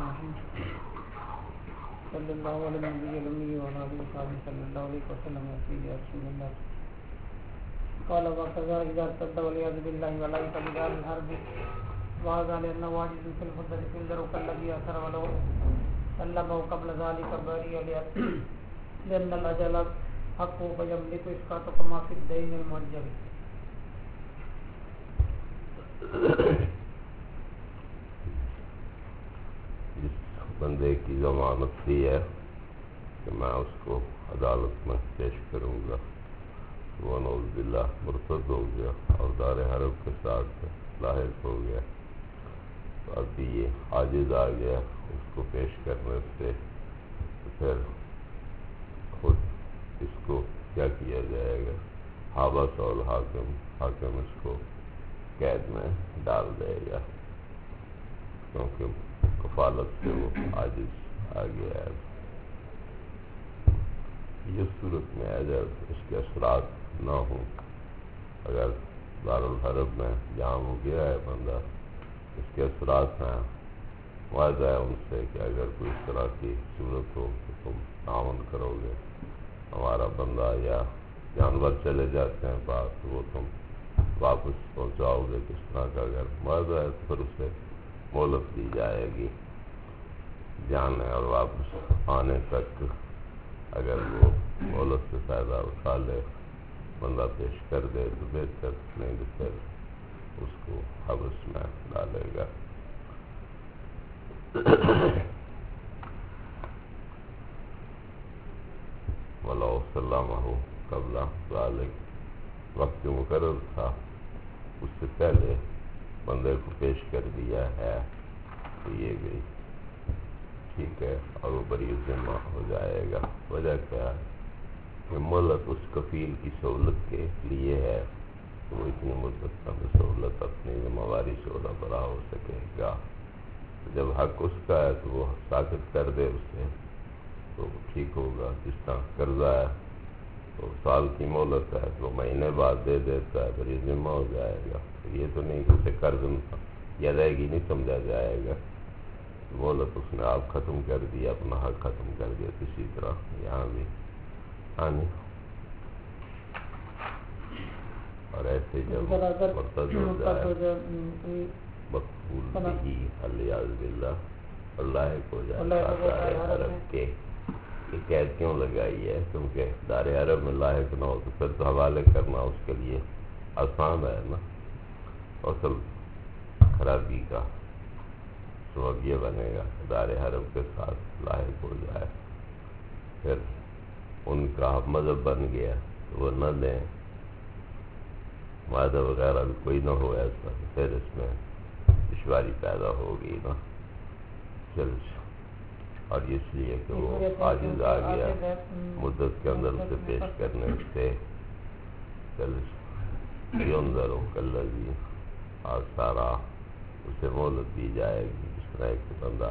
الرحیم صلی اللہ علیہ نبی المی وعلی آلہ وصحبہ صلی اللہ علیہ وسلم یا رسول اللہ قال وكذا اذا ارتد والعياذ بالله ولا يتبدل الحرب وهذا لانه واجد في الحدة في الدرك الذي اثر ولو سلمه قبل ذلك بريا لان الاجل حق فيملك اسقاط كما في الدين المؤجل. بندے کی ضمانت دی ہے کہ میں اس کو عدالت میں پیش کروں گا، وہ نعوذ باللہ مرتد ہو گیا اور دار حرب کے ساتھ لاحق ہو گیا، تو ابھی یہ عاجز آ گیا اس کو پیش کرنے سے، تو پھر خود اس کو کیا کیا جائے گا؟ حبس اور حاکم اس کو قید میں ڈال دے گا کیونکہ کفالت سے وہ عاجز آ گیا ہے۔ یہ صورت میں ہے جب اس کے اثرات نہ ہوں، اگر دارالحرب میں جام ہو گیا ہے بندہ، اس کے اثرات ہیں، واضح ہے ان سے کہ اگر کوئی اس طرح کی صورت ہو تو تم تعاون کرو گے، ہمارا بندہ یا جانور چلے جاتے ہیں باہر تو وہ تم واپس پہنچاؤ گے کس طرح کا، اگر واضح ہے تو پھر اسے مہلت دی جائے گی جانے اور واپس آنے تک، اگر وہ مہلت سے فائدہ اٹھا لے بندہ پیش کر دے تو بہتر، نہیں تو پھر اس کو حبس میں ڈالے گا۔ وَلَوْ سَلَّمَهُ قَبْلَ ذَلِكَ، وقت مقرر تھا اس سے پہلے بندے کو پیش کر دیا ہے تو یہ بھی ٹھیک ہے اور وہ بری ذمہ ہو جائے گا۔ وجہ کیا ہے کہ مہلت اس کفیل کی سہولت کے لیے ہے کہ وہ اتنی مدت تک سہولت اپنی ذمہ واری سے ادا برا ہو سکے گا، جب حق اس کا ہے تو وہ ساکت کر دے اسے تو ٹھیک ہوگا۔ جس طرح قرضہ ہے تو سال کی مہلت ہے تو مہینے بعد دے دیتا ہے، پھر یہ ذمہ ہو جائے گا، یہ تو نہیں کہ اسے قرض یا ادائیگی نہیں سمجھا جائے گا، مہلت اس نے آپ ختم کر دیا، اپنا حق ختم کر دیا، اسی طرح یہاں بھی اور ایسے جب مرتد ہو جائے مقبول بھی الیاذ باللہ اور لاحق ہو جائے دار حرب کے، یہ قید کیوں لگائی ہے؟ کیونکہ دار حرب میں لاحق نہ ہو تو پھر تو حوالے کرنا اس کے لیے آسان ہے نا، اصل خرابی کا سبب یہ بنے گا کہ دار حرب کے ساتھ لاحق ہو جائے، پھر ان کا مذہب بن گیا تو وہ نہ دیں، معاہدہ وغیرہ بھی کوئی نہ ہو ایسا، پھر اس میں دشواری پیدا ہوگی نا۔ چل اور اس لیے کہ وہ عاجز آ گیا مدت کے اندر اسے پیش کرنے سے، چل ینظر کالذی آثارا، اسے مہلت دی جائے گی۔ اس طرح ایک بندہ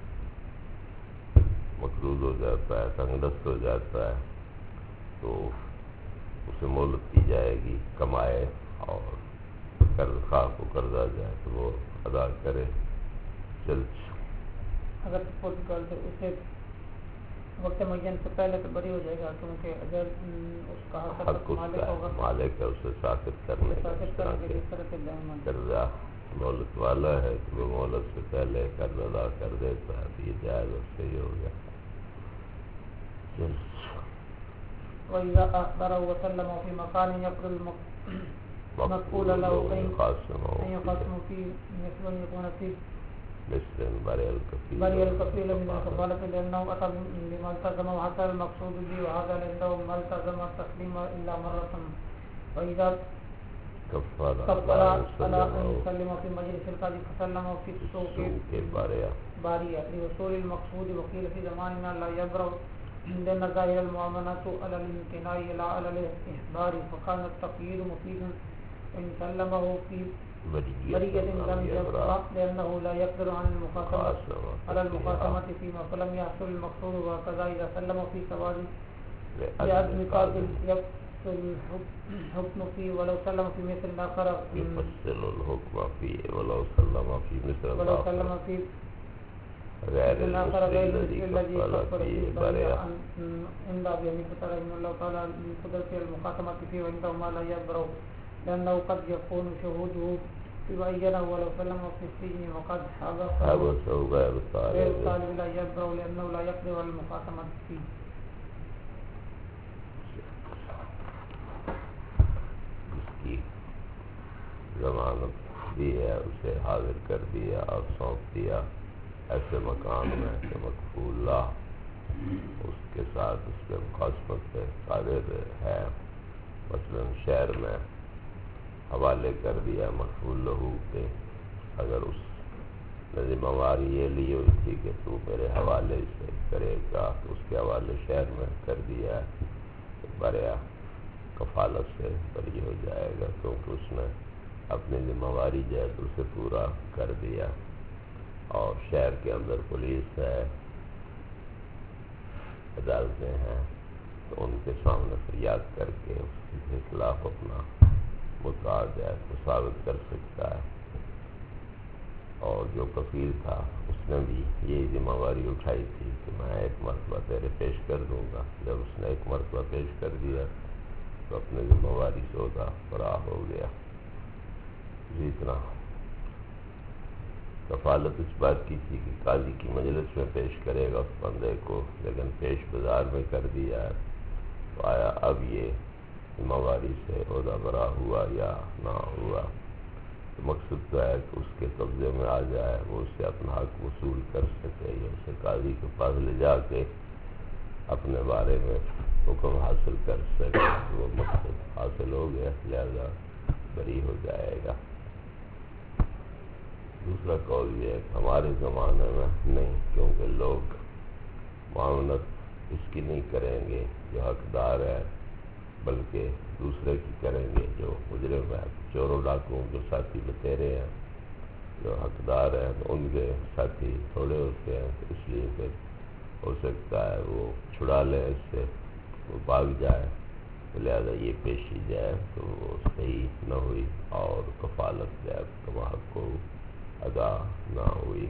مقروض ہو جاتا ہے، تنگ دست ہو جاتا ہے تو اسے مہلت دی جائے گی، کمائے اور قرض خواہ کو قرضہ جائے تو وہ ادا کرے۔ چل اگر اسے وقت معین سے پہلے تو بری ہو جائے گا کیونکہ اگر اس کا حق اس کا مالک ہے، اسے ساکت کرنے کا، اس طرح کے قرضہ مہلت والا ہے تو وہ مہلت سے پہلے قرض ادا کر دیتا ہے تو یہ جائز اور صحیح ہو گیا۔ وَإِذَا أَخْبَرَ وَسَلَّمَ فِي مَكَانٍ يَقْرُ الْمَقْبُولَ لَهُ أَن يُقَاسِمَ فِيهِ مِثْلٌ يَكُونَ فِيهِ برئ الكفيل من الكفالة لأنه أتى بما التزم وحصل المقصود به، وهذا لأنه ما التزم التسليم إلا مرة، وإذا كفر على أن يسلم في مجلس القاضي فسلم في السوق بارية لوصول المقصود، وقيل في زماننا لا يبرأ لأن ظاهر المؤامنة على الامتناع لا على الإحضار، فكان التقييد مفيدا إن سلمه في برية لم يبرأ لأنه لا يقدر على المقاسمة فيما فلم يحصل المقصود، وكذا إذا سلم في سواد لعدم قابل يفصل الحكم فيه ولو سلم في مثل آخر يفصل الحكم فيه ولو سلم في مثل آخر غیر المسلم الذي كفل فيه برئ. عند أبي حنيفة رحمه الله تعالى لقدرة المخاصمة فيه وعنده ما لا يبرأ لأنه قد يكون شهوده يبينه ولو سلم في السجن وقد حبسه غير الطالب لا يبرأ لأنه لا يقدر على المخاصمة فيه. جس کی ضمانت دی ہے اسے حاضر کر دیا اور سونپ دیا ایسے مکان میں کہ مکفول لا اس کے ساتھ اس کے مخاصمت پہ قادر ہے. مثلا شہر میں حوالے کر دیا مکفول لہو کے، اگر اس نے ذمہ داری یہ لی ہوئی تھی کہ تو میرے حوالے سے کرے گا تو اس کے حوالے شہر میں کر دیا تو بریا کفالت سے بری ہو جائے گا، کیونکہ اس نے اپنی ذمہ داری جو ہے تو اسے پورا کر دیا. اور شہر کے اندر پولیس ہے، عدالتیں ہیں، تو ان کے سامنے فریاد کر کے اس کے خلاف اپنا مدعا جو ہے تو ثابت کر سکتا ہے. اور جو کفیل تھا اس نے بھی یہی ذمہ داری اٹھائی تھی کہ میں ایک مرتبہ تیرے پیش کر دوں گا. جب اس نے ایک مرتبہ پیش کر دیا تو اپنے ذمہ داری سے ہوتا برا ہو گیا. اسی طرح کفالت اس بات کی تھی کہ قاضی کی مجلس میں پیش کرے گا اس بندے کو، لیکن پیش بازار میں کر دیا ہے تو آیا اب یہ ذمہ داری سے عہدہ برا ہوا یا نہ ہوا. تو مقصد تو ہے کہ اس کے قبضے میں آ جائے، وہ اس سے اپنا حق وصول کر سکے یا اسے قاضی کے پاس لے جا کے اپنے بارے میں حکم حاصل کر سکے. وہ مقصد حاصل ہو گیا، لہذا بری ہو جائے گا. دوسرا قول یہ ہے کہ ہمارے زمانے میں نہیں، کیونکہ لوگ معاونت اس کی نہیں کریں گے جو حقدار ہے، بلکہ دوسرے کی کریں گے جو مجرم ہے. چوروں ڈاکوؤں جو ساتھی بتیرے ہیں جو حقدار ہیں تو ان کے ساتھی تھوڑے ہوتے ہیں، تو اس لیے پھر ہو سکتا ہے وہ چھڑا لیں اس سے، وہ بھاگ جائے، تو لہذا یہ پیشی جائے تو وہ صحیح نہ ہوئی اور کفالت جائے کما حق کو ادا نہ ہوئی.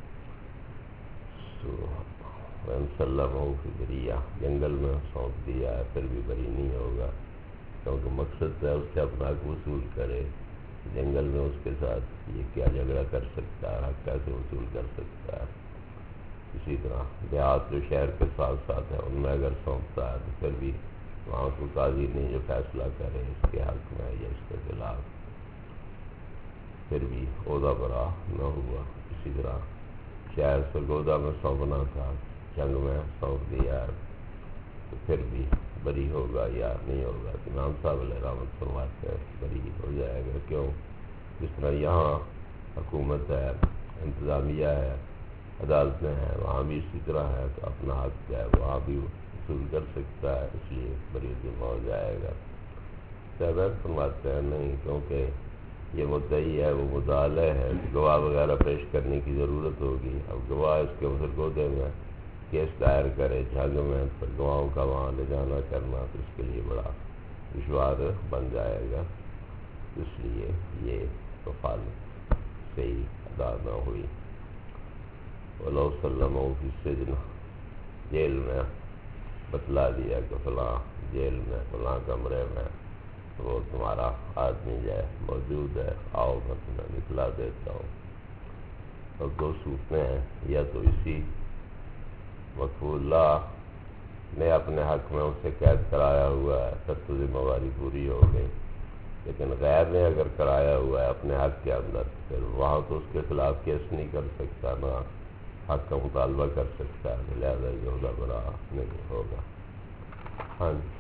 وَإِنْ فی بریہ جنگل میں سونپ دیا ہے پھر بھی بری نہیں ہوگا، کیونکہ مقصد ہے اس سے اپنا حق وصول کرے. جنگل میں اس کے ساتھ یہ کیا جھگڑا کر سکتا ہے، حق کیسے وصول کر سکتا ہے. اسی طرح دیہات جو شہر کے ساتھ ساتھ ہے ان میں اگر سونپتا ہے تو پھر بھی وہاں کو قاضی نہیں جو فیصلہ کرے اس کے حق میں یا اس کے خلاف، پھر بھی عہدہ برا نہ ہوا. اسی طرح شہر سرگودا میں سونپنا تھا، جنگ میں سونپ دیا ہے تو پھر بھی بری ہوگا یا نہیں ہوگا. امام صاحب علیہ رحمت فرماتے ہیں بری ہو جائے گا. کیوں؟ جس طرح یہاں حکومت ہے، انتظامیہ ہے، عدالتیں ہیں، وہاں بھی اسی طرح ہے، تو اپنا حق جو ہے وہاں بھی وصول کر سکتا ہے، اس لیے بری ذمہ ہو جائے گا. صاحب فرماتے ہیں نہیں، کیونکہ یہ مدعی ہے وہ مدعا علیہ ہے، گواہ وغیرہ پیش کرنے کی ضرورت ہوگی. اب گواہ اس کے سرگودے میں کیس دائر کرے جنگ میں، پھر گواہوں کا وہاں لے جانا کرنا تو اس کے لیے بڑا دشوار بن جائے گا. اس لیے یہ کفالت صحیح ادا نہ ہوئی. وَلَوْ سَلَّمَهُ فِي السِّجْنِ جیل میں بتلا دیا کہ فلاں جیل میں فلاں کمرے میں وہ تمہارا آدمی جو ہے موجود ہے، آؤ میں تمہیں نکلا دیتا ہوں. اور دو صورتیں ہیں، یا تو اسی مکفول لا نے اپنے حق میں اسے قید کرایا ہوا ہے تب تو ذمہ داری پوری ہو گئی، لیکن غیر نے اگر کرایا ہوا ہے اپنے حق کے اندر پھر وہاں تو اس کے خلاف کیس نہیں کر سکتا، نہ حق کا مطالبہ کر سکتا ہے، لہٰذا یہ عہدہ برا نہیں ہوگا. ہاں جی.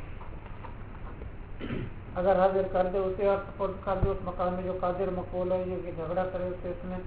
اگر حاضر کر دے اسے اور سپورٹ کر دے اس مقام میں جو قادر مقبول ہے، جو کہ جھگڑا کرے اسے اس میں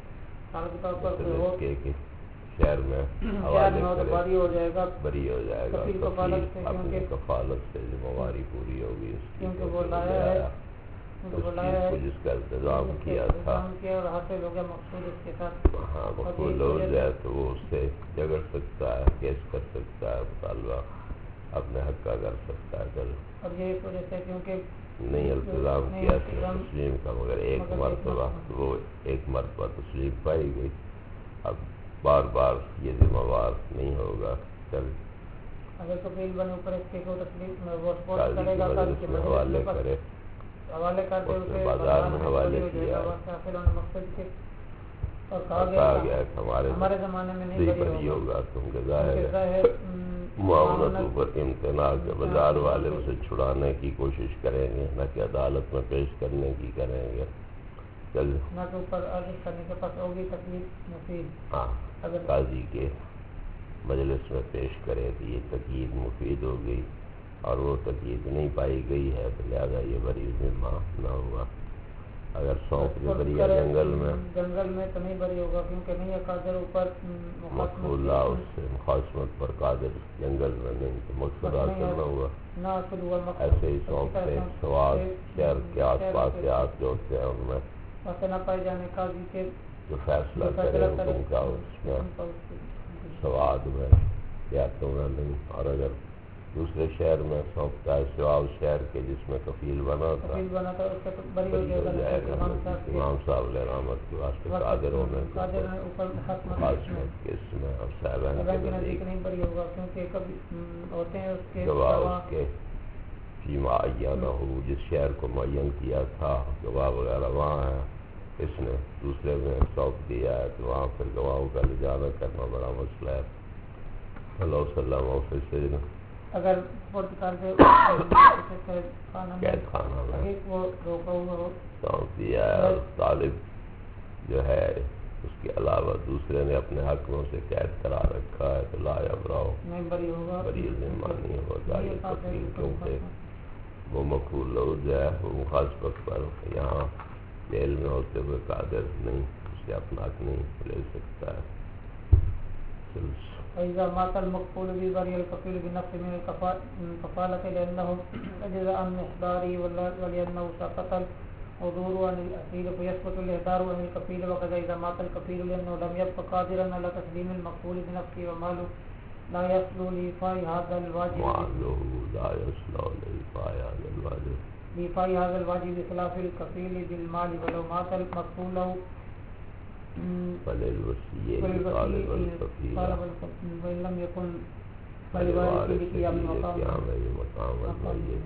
شہر میں بری ہو جائے گا، بری ہو جائے گا. اپنی کفالت سے ذمہ داری پوری ہوگی، کیونکہ وہ لایا ہے جس کا انتظام کیا تھا اور حاصل ہو گیا مقصود اس کے ساتھ. ہاں مقبول ہو جائے تو وہ اس سے جھگڑ سکتا ہے، کیس کر سکتا ہے، مطالبہ اپنے حق کا کر سکتا ہے. اور یہ اس وجہ سے کیونکہ نہیں التزام کیا تسلیم کا، مگر ایک مرتبہ وہ ایک مرتبہ تسلیم پائی گئی. اب بار بار یہ ذمہ وار نہیں ہوگا. چل اگر کفیل بنے اوپر اس کے کو تکلیف میں وہ سپورٹ قاضی کرے کی گا مجلس کے میں حوالے کرے, حوالے کر دے اس نے اسے بازار میں حوالے کیا مقصد کے اور کہا گیا کہ ہمارے زمانے میں نہیں بری ہوگا, کیونکہ ظاہر ہے معاونتوں پر امتناع کے بازار والے اسے چھڑانے کی کوشش کریں گے, نہ کہ عدالت میں پیش کرنے کی کریں گے. چل نہ کہ اوپر عرض کرنے کے پاس ہوگی تکلیف مفید. ہاں, قاضی کے مجلس میں پیش کرے کہ یہ تقید مفید ہو گئی اور وہ تقید نہیں پائی گئی ہے, تو لہٰذا یہ بری ذمہ نہ ہوا. اگر سونپ کے ذریعہ جنگل میں تو نہیں بری ہوگا, کیونکہ نہیں ہے قادر اوپر مقبولہ اس سے مخاصمت پر قادر جنگل میں نہیں, تو مقصد حاصل نہ ہوا. ایسے ہی سونپ سے سواد شہر کے آس پاس سے آپ جو ہوتے ہیں ان میں نہ پائے جانے قاضی کے جو فیصلہ کرے حکم کا اس میں سواد میں یا تو میں نہیں. اور اگر دوسرے شہر میں سونپتا ہے سوا اس شہر کے جس میں کفیل بنا تھا, بری ہو جائے گا. امام صاحب علیہ رحمت کے واسطے قادر ہونے اس میں اور صاحبان کے نزدیک گواہ اس کے فی معینہ ہو, جس شہر کو معین کیا تھا گواہ وغیرہ وہاں ہے, اس نے دوسرے میں سونپ دیا ہے, تو وہاں پھر گواہوں کا لے جانا کرنا بڑا مسئلہ ہے. اللہ وسلم آفس سے اگر قید خانہ میں سونپ دیا ہے, اور طالب جو ہے اس کے علاوہ دوسرے نے اپنے حق میں اسے قید کرا رکھا ہے, تو لا یبرأ بری ذمہ نہیں ہوگا یہ کفیل, کیونکہ وہ مقبول لو جائے وہ مخاصمت پر یہاں جیل میں ہوتے ہوئے قادر نہیں, اسے اپنا حق نہیں لے سکتا ہے. فإذا مات المقبول ببرئ الكفيل بنفس من الكفالة لأنه عجز عن إحضاره ولأنه سقط الحضور عن الأسير فيسقط الإحضار عن الكفيل. وكذا إذا مات الكفيل لأنه لم يبق قادرا على تسليم المقبول بنفسه وماله لا يصل لإيفاء هذا الواجب لإيفاء هذا الواجب بخلاف الكفيل بالمال. ولو مات المقبول له فللوصي وإن لم يكن فلوارث قيام مقام المیت.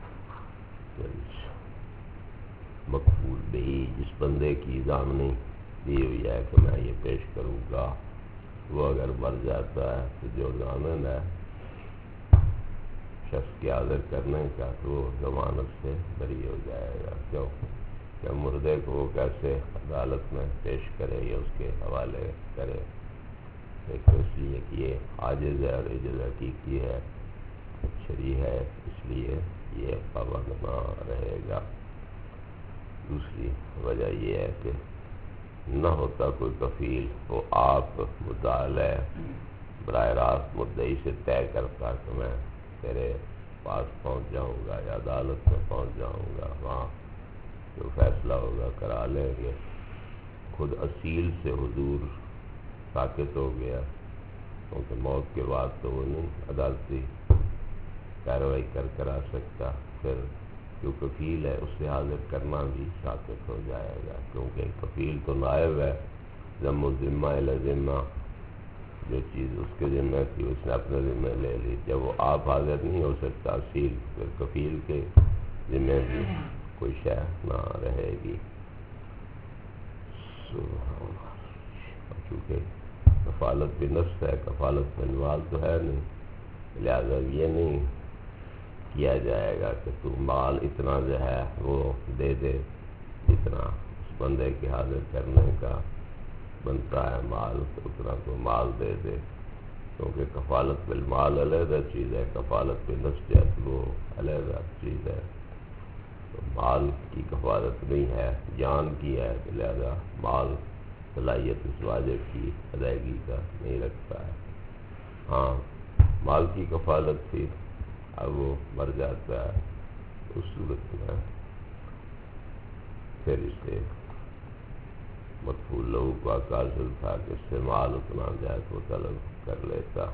مقبول بھی جس بندے کی ضامنی دی ہوئی ہے کہ میں یہ پیش کروں گا, وہ اگر مر جاتا ہے تو جو ضامن ہے شخص کے حاضر کرنے کا, تو وہ ضمانت سے بری ہو جائے گا. کیوں کہ مردے کو وہ کیسے عدالت میں پیش کرے یا اس کے حوالے کرے, ایک تو اس لیے کہ یہ عاجز ہے اور عجز حقیقی ہے, شرعی ہے, اس لیے یہ پابند نہ رہے گا. دوسری وجہ یہ ہے کہ نہ ہوتا کوئی کفیل, وہ آپ مدعا براہ راست مدعی سے طے کرتا کہ میں تیرے پاس پہنچ جاؤں گا یا عدالت میں پہنچ جاؤں گا, وہاں جو فیصلہ ہوگا کرا لیں گے. خود اصیل سے حضور ساکت ہو گیا, کیونکہ موت کے بعد تو وہ نہیں عدالتی کارروائی کرا سکتا, پھر جو کفیل ہے اس سے حاضر کرنا بھی ساکت ہو جائے گا, کیونکہ کفیل تو نائب ہے. ذم الذمہ الی ذمہ, جو چیز اس کے ذمہ تھی اس نے اپنے ذمہ لے لی. جب وہ آپ حاضر نہیں ہو سکتا اصیل, پھر کفیل کے ذمہ بھی کوئی شے نہ رہے گی. چونکہ کفالت بھی نفس ہے, کفالت میں مال تو ہے نہیں, لہذا یہ نہیں کیا جائے گا کہ تو مال اتنا جو ہے وہ دے دے جتنا اس بندے کے حاضر کرنے کا بنتا ہے مال, تو اتنا تو مال دے دے, کیونکہ کفالت بالمال علیحدہ چیز ہے, کفالت بالنفس جو ہے وہ علیحدہ چیز ہے. تو مال کی کفالت نہیں ہے, جان کی ہے, تو لہذا مال صلاحیت اس واجب کی ادائیگی کا نہیں رکھتا ہے. ہاں مال کی کفالت تھی, اب وہ مر جاتا ہے, اس صورت میں پھر اسے مقبول لہو کا حاصل تھا کہ اس سے مال اتنا جائے تو طلب کر لیتا.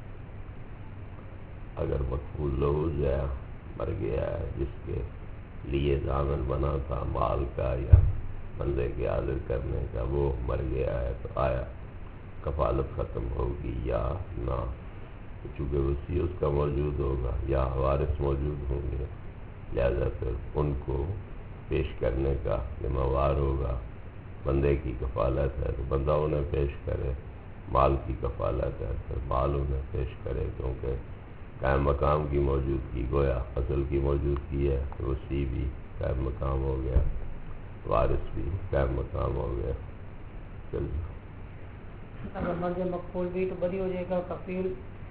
اگر مقبول لہو جائے مر گیا ہے, جس کے لیے ضامن بنا تھا مال کا یا بندے کے حاضر کرنے کا, وہ مر گیا ہے, تو آیا کفالت ختم ہوگی یا نہ، چونکہ وصی اس کا موجود ہوگا یا وارث موجود ہوں گے، لہذا پھر ان کو پیش کرنے کا ذمہ وار ہوگا۔ بندے کی کفالت ہے تو بندہ انہیں پیش کرے، مال کی کفالت ہے تو مال انہیں پیش کرے، کیونکہ قائم مقام کی موجودگی گویا اصل کی موجودگی ہے، تو وصی بھی قائم مقام ہو گیا، وارث بھی قائم مقام ہو گیا۔ چلیے، اگر مرض مقبول بھی تو بری ہو جائے گا کفیل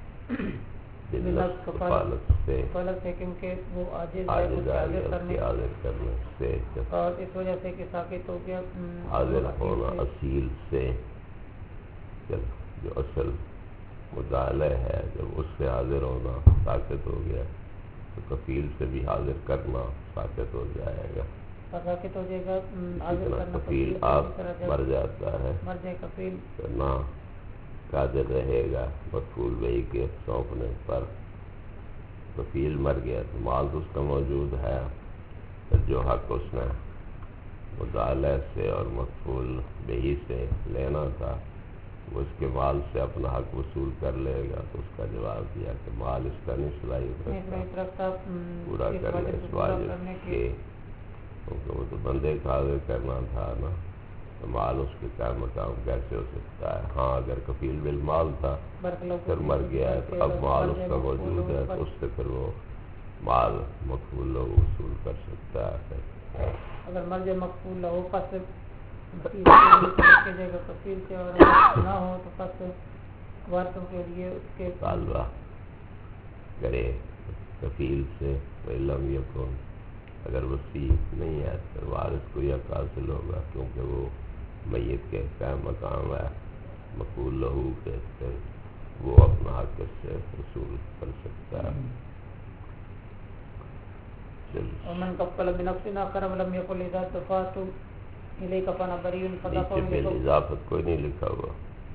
کفالت سے، کیونکہ وہ عاجز ہے عاجز اسے آ حاضر گیا، اس کے حاضر کرنے سے، اور اس وجہ سے کہ ساکت ہو گیا حاضر ہونا اصیل سے، جب جو اصل مدعا ہے جب اس سے حاضر ہونا ساکت ہو گیا تو کفیل سے بھی حاضر کرنا ساکت ہو جائے گا۔ ساکت ہو جائے گا، حاضر کرنا کفیل آپ مر جاتا ہے مر جائے کفیل تو نہ قادر رہے گا مفعول بہ کے سونپنے پر۔ کفیل مر گیا تو مال تو اس کا موجود ہے، جو حق اس نے مدعا سے اور مفعول بہ سے لینا تھا وہ اس کے مال سے اپنا حق وصول کر لے گا، تو اس کا جواب دیا کہ مال اس کا نہیں صلاحیت رکھتا پورا کرنے اس واجب کے، کیونکہ وہ تو بندے کا حاضر کرنا تھا نا، تو مال اس کے قائم مقام کیسے ہو سکتا ہے؟ ہاں اگر کفیل بالمال تھا پھر مر گیا ہے تو اب مال اس کا موجود ہے تو اس سے پھر وہ مال مقبول لوگ وصول کر سکتا ہے۔ اگر مرض مقبول ہو پس جائے گا کفیل سے، اور اگر نہ ہو تو پس وارثوں کے لیے اس کے طالبہ کرے کفیل سے، لم یکن اگر وصی نہیں ہے تو وارث کو یہ حاصل ہوگا، کیونکہ وہ میت کے قائم مقام ہے مقبول لہو کے، پھر وہ اپنا حق اس سے وصول کر سکتا ہے۔ ومن کفل بنفس آخر ولم یقل اذا دفعت الیک فانا بریء فدفع نیچے بل اضافت کوئی نہیں لکھا ہوا،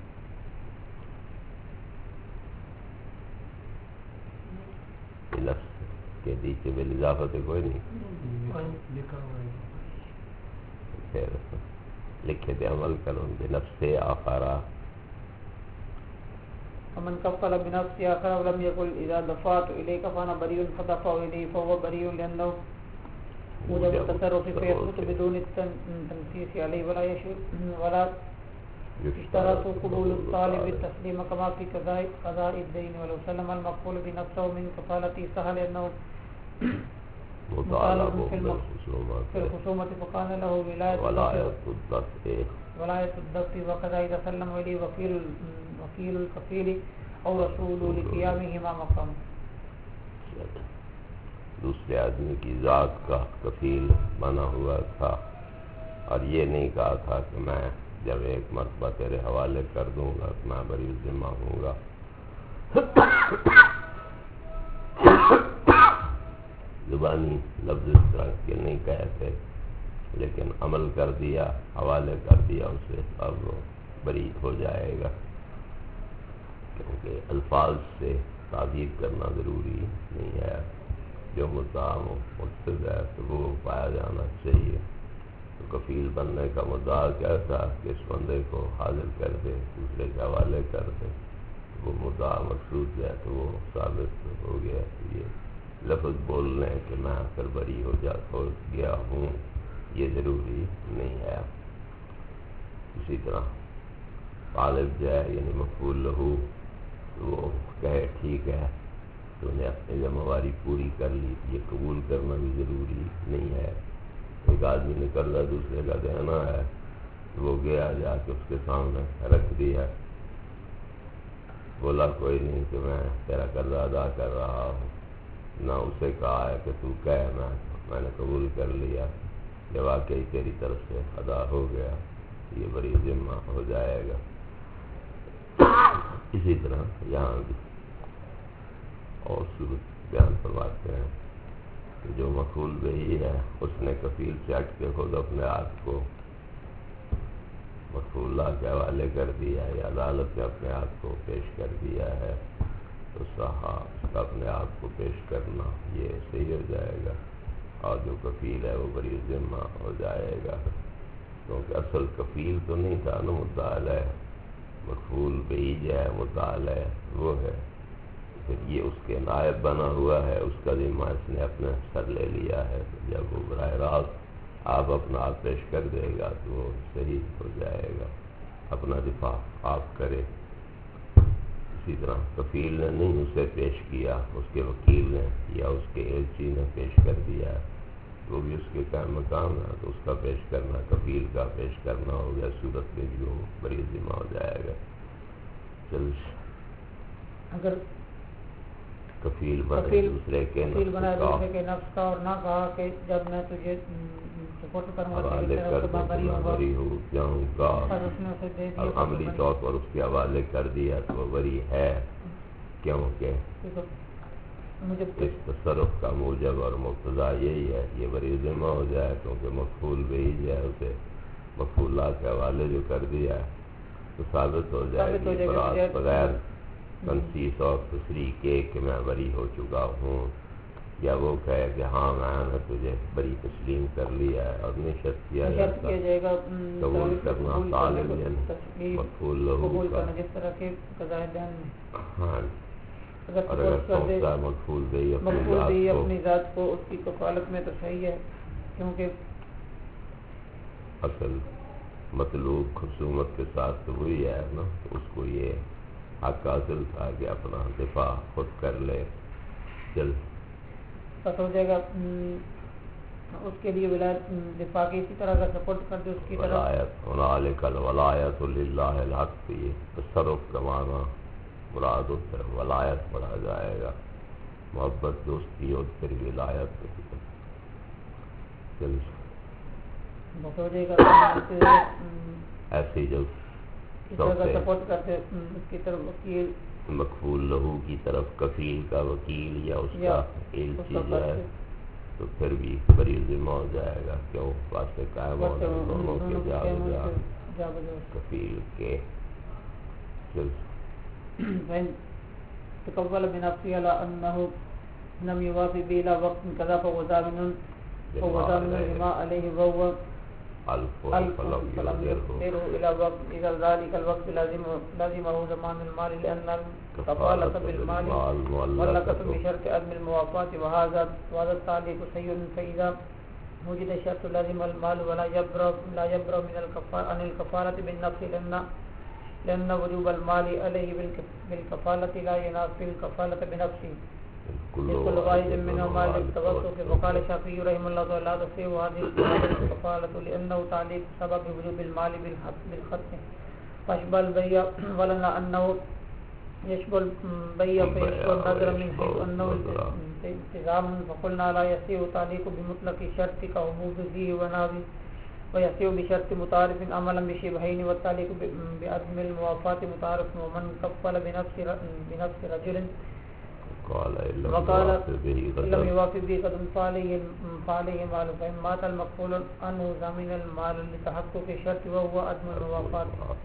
نفس کے نیچے بل اضافت کوئی نہیں لکھا ہوا ہے، لکھے تھے عمل کروں بنفس آخرہ۔ ومن کفل بنفس آخر ولم یقل اذا دفعت الیک فانا بریء فدفع الیہ فهو بریء لانه موجب التصرف فيثبت بدون التنصيص عليه ولا يشترط قبول الطالب التسليم كما في قضاء الدين، ولو سلم المقبول بنفسه من كفالته سهل انه مطالب في الخصومة فكان له ولاية الضبط، وكذا إذا سلم إليه وكيل الكفيل أو رسول لقيامهما مقام۔ دوسرے آدمی کی ذات کا کفیل بنا ہوا تھا اور یہ نہیں کہا تھا کہ میں جب ایک مرتبہ تیرے حوالے کر دوں گا تو میں بری ذمہ ہوں گا، زبانی لفظ اس طرح کے نہیں کہتے، لیکن عمل کر دیا، حوالے کر دیا اسے، اب وہ بری ہو جائے گا، کیونکہ الفاظ سے تعبیر کرنا ضروری نہیں ہے، جو مدعا مقصد ہے تو وہ پایا جانا چاہیے۔ تو کفیل بننے کا مدعا کیا تھا کہ اس بندے کو حاضر کر دے، دوسرے کے حوالے کر دے، وہ مدعا مقصود ہے تو وہ ثابت ہو گیا۔ یہ لفظ بولنے کہ میں پھر بری ہو گیا ہوں یہ ضروری نہیں ہے۔ اسی طرح طالب جائے یعنی مفعول لہو وہ کہے ٹھیک ہے تو نے اپنی ذمہ داری پوری کر لی، یہ قبول کرنا بھی ضروری نہیں ہے۔ ایک آدمی نے قرضہ دوسرے کا دینا ہے تو وہ گیا جا کے اس کے سامنے رکھ دیا، بولا کوئی نہیں کہ میں تیرا قرضہ ادا کر رہا ہوں، نہ اسے کہا ہے کہ تو کہے میں نے قبول کر لیا، یہ واقعی تیری طرف سے ادا ہو گیا، یہ بری ذمہ ہو جائے گا۔ اسی طرح یہاں بھی اور صورت بیان فرماتے ہیں کہ جو مفعول بہی ہے اس نے کفیل سے ہٹ کے خود اپنے آپ کو مفعول اللہ کے حوالے کر دیا ہے یا عدالت میں اپنے آپ کو پیش کر دیا ہے، تو صحیح اپنے آپ کو پیش کرنا یہ صحیح ہو جائے گا، اور جو کفیل ہے وہ بری ذمہ ہو جائے گا، کیونکہ اصل کفیل تو نہیں تھا نا مدعا علیہ، مفعول بہی ہے متعال ہے وہ ہے، پھر یہ اس کے نائب بنا ہوا ہے، اس کا ذمہ اس نے اپنے سر لے لیا ہے، تو جب وہ براہ راست آپ اپنا آپ پیش کر دے گا تو وہ صحیح ہو جائے گا، اپنا دفاع آپ کرے۔ اسی طرح کفیل نے نہیں اسے پیش کیا، اس کے وکیل نے یا اس کے ایلچی نے پیش کر دیا، وہ بھی اس کے کام مقام ہے، تو اس کا پیش کرنا کفیل کا پیش کرنا ہو گیا، صورت میں جو بری ذمہ ہو جائے گا۔ چل اگر کفیل بنے دوسرے کے نفس کا اور نہ کہا کہ جب میں تجھے سپورٹ کروں گا حوالے کر دوں بری ہو جاؤں گا، اور عملی طور پر اس کے حوالے کر دیا تو وہ بری ہے، کیونکہ اس تصرف کا موجب اور مقتضا یہی ہے، یہ بری ذمہ ہو جائے، کیونکہ مفعول بہی جو ہے اسے مفعولہ کے حوالے جو کر دیا ہے تو ثابت ہو جائے گی برات بغیر تنصیص اور تصریح کے کہ میں بری ہو چکا ہوں، یا وہ کہے کہ ہاں میں نے تجھے بری تسلیم کر لیا ہے، اور نشت کیا جائے گا قبول کرنا طالب یعنی مفعول لہو کا، جس طرح کے قضائے بیان میں ہاں، اور اگر سوچتا ہے مفعول بہی اپنی ذات کو اس کی کفالت میں تو صحیح ہے، کیونکہ اصل مطلوب خصومت کے ساتھ تو وہی ہے نا، تو اس کو یہ حق حاصل تھا کہ اپنا دفاع خود کر لے، چل پتہ ہو جائے گا اس کے لیے ولایت دفاع کی اسی طرح کا سپورٹ کر دے اس کی طرح ولایت الولایت للہ الحق، یہ تصرف کا معنی مراد اس سے ولایت پڑھا جائے گا، محبت دوستی اور پھر ولایت چل پتہ ہو جائے گا ایسے جب سپورٹ کرتے اس کی طرف وکیل مقبول لہو کی طرف کفیل کا وکیل یا اس کا ایلچی جائے تو پھر بھی بری ذمہ ہو جائے گا، کیوں واسطے قائم ہونے دونوں کے جا کفیل کے تقبل بنفسه على انه لم يوافي به الى وقت كذا فهو ضامن لما عليه وهو فلم يغفره الى وقت اذا ذلك الوقت لازمه زمان المال لان الكفالة بالمال معلقة بشرط عدم الموافاة وهذا التعليق صحيح، فاذا وجد شرط لازم المال ولا يبرأ من عن الكفالة بالنفس لأن وجوب المال عليه بالكفالة لا ينافي الكفالة بنفسه لكل واحد منهما للتوسط، وقال الشافعي رحمه الله تعالى لا تصح هذه الكفالة لأنه تعليق سبب وجوب المال بالخط فاشبه البيع، ولنا أنه يشبه البيع فيشبه النذر من حيث أنه التزام، فقلنا لا يصح تعليق بمطلق شرط كحبوب ذي وناوي، ويصح بشرط متعارف عملا بشبهين، والتعليق بعدم الموافاة متعارف، ومن كفل بنفس رجل وقال لم يوافق به قد فعليه مال، فإن مات المكفول عنه ضامن المال لتحقق الشرط وهو عدم الموافاة۔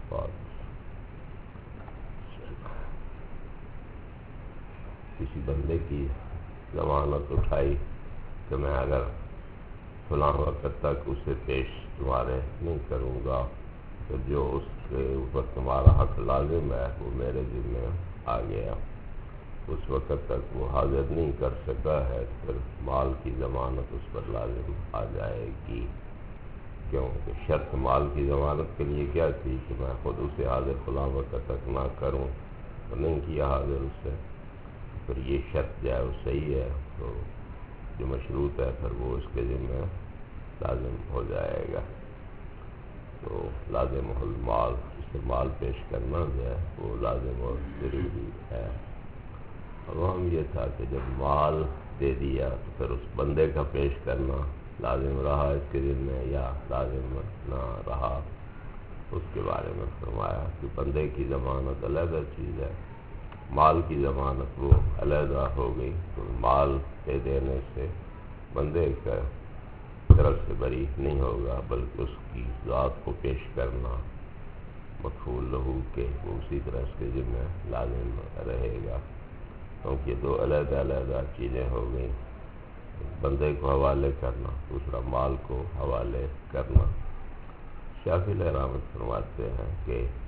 کسی بندے کی ضمانت اٹھائی کہ میں اگر فلاں وقت تک اسے پیش تمہارے نہیں کروں گا تو جو اس کے اوپر تمہارا حق لازم ہے وہ میرے ذمہ آ گیا، اس وقت تک وہ حاضر نہیں کر سکا ہے، پھر مال کی ضمانت اس پر لازم آ جائے گی، کیونکہ شرط مال کی ضمانت کے لیے کیا تھی کہ میں خود اسے حاضر فلاں وقت تک نہ کروں، تو نہیں کیا حاضر اس سے، پھر یہ شرط جو ہے وہ صحیح ہے، تو جو مشروط ہے پھر وہ اس کے ذمہ لازم ہو جائے گا، تو لازم المال اسے مال پیش کرنا جو ہے وہ لازم اور ضروری ہے۔ اب ہم یہ تھا کہ جب مال دے دیا تو پھر اس بندے کا پیش کرنا لازم رہا اس کے ذمہ یا لازم نہ رہا، اس کے بارے میں فرمایا کہ بندے کی ضمانت علیحدہ چیز ہے، مال کی ضمانت وہ علیحدہ ہو گئی، تو مال دے دینے سے بندے کا طرف سے بری نہیں ہوگا، بلکہ اس کی ذات کو پیش کرنا مفعول لہو کے وہ اسی طرح اس کے ذمہ لازم رہے گا، کیونکہ یہ دو علیحدہ علیحدہ چیزیں ہو گئیں، بندے کو حوالے کرنا، دوسرا مال کو حوالے کرنا۔ شافعی رحمۃ فرماتے ہیں کہ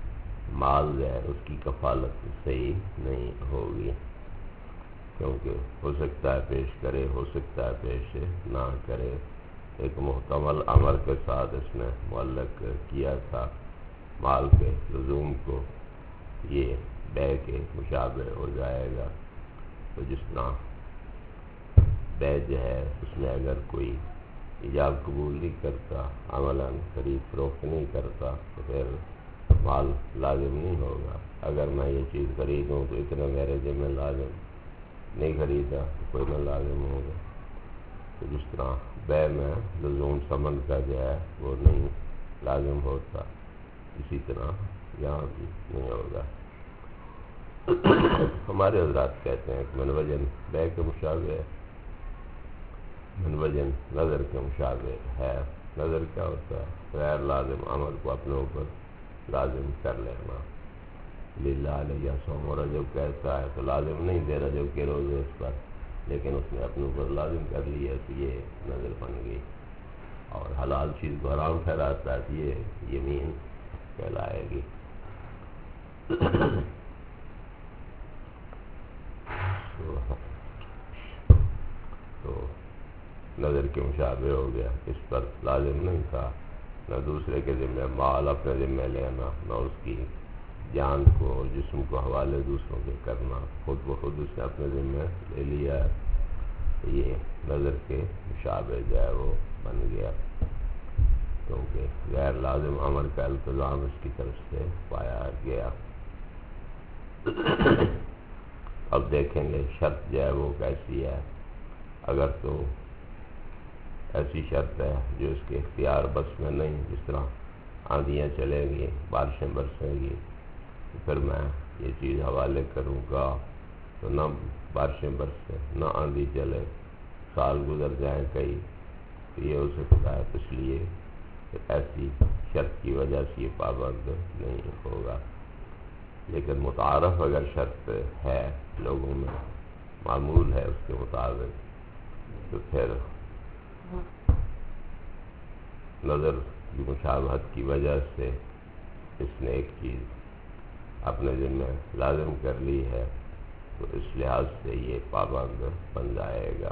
مال جو ہے اس کی کفالت صحیح نہیں ہوگی، کیونکہ ہو سکتا ہے پیش کرے، ہو سکتا ہے پیش نہ کرے۔ ایک محتمل امر کے ساتھ اس نے معلق کیا تھا مال کے لزوم کو، یہ بے کے مشابہ ہو جائے گا۔ تو جس طرح بے جو ہے اس میں اگر کوئی ایجاب قبول نہیں کرتا، عملاً خرید فروخت نہیں کرتا، تو پھر مال لازم نہیں ہوگا۔ اگر میں یہ چیز خریدوں تو اتنا میرے ذمہ لازم، نہیں خریدا تو کوئی نہ لازم ہوگا۔ تو جس طرح بے میں لزوم ثمن کا جو ہے وہ نہیں لازم ہوتا، اسی طرح یہاں بھی نہیں ہوگا۔ ہمارے حضرات کہتے ہیں کہ من وجن بے کے مشابہ ہے، من وجن نظر کے مشابہ ہے۔ نظر کیا ہوتا ہے؟ غیر لازم عمل کو اپنے اوپر لازم کر لینا۔ للہ علیہ صوم رجب کہتا ہے تو لازم نہیں دے رجب کے روزے اس پر، لیکن اس نے اپنے اوپر لازم کر لیا تو یہ نظر بن گئی۔ اور حلال چیز کو حرام ٹھہراتا ہے تو یہ یمین کہلائے گی۔ تو نظر کے مشابہ ہو گیا، اس پر لازم نہیں تھا نہ دوسرے کے ذمہ مال اپنے ذمہ لینا، نہ اس کی جان کو اور جسم کو حوالے دوسروں کے کرنا، خود بخود اس نے اپنے ذمہ لے لیا ہے۔ یہ نظر کے مشابہ جو ہے وہ بن گیا، کیونکہ غیر لازم عمل کا التزام اس کی طرف سے پایا گیا۔ اب دیکھیں گے شرط جو ہے وہ کیسی ہے۔ اگر تو ایسی شرط ہے جو اس کے اختیار بس میں نہیں، جس طرح آندھیاں چلیں گی، بارشیں برسیں گی، تو پھر میں یہ چیز حوالے کروں گا تو نہ بارشیں برسیں نہ آندھی چلے، سال گزر جائیں کئی، تو یہ ہو سکتا ہے۔ اس لیے ایسی شرط کی وجہ سے یہ پابند نہیں ہوگا۔ لیکن متعارف اگر شرط ہے، لوگوں میں معمول ہے اس کے مطابق، تو پھر نظر کی مشابہت کی وجہ سے اس نے ایک چیز اپنے ذمہ لازم کر لی ہے، تو اس لحاظ سے یہ پابند بن جائے گا۔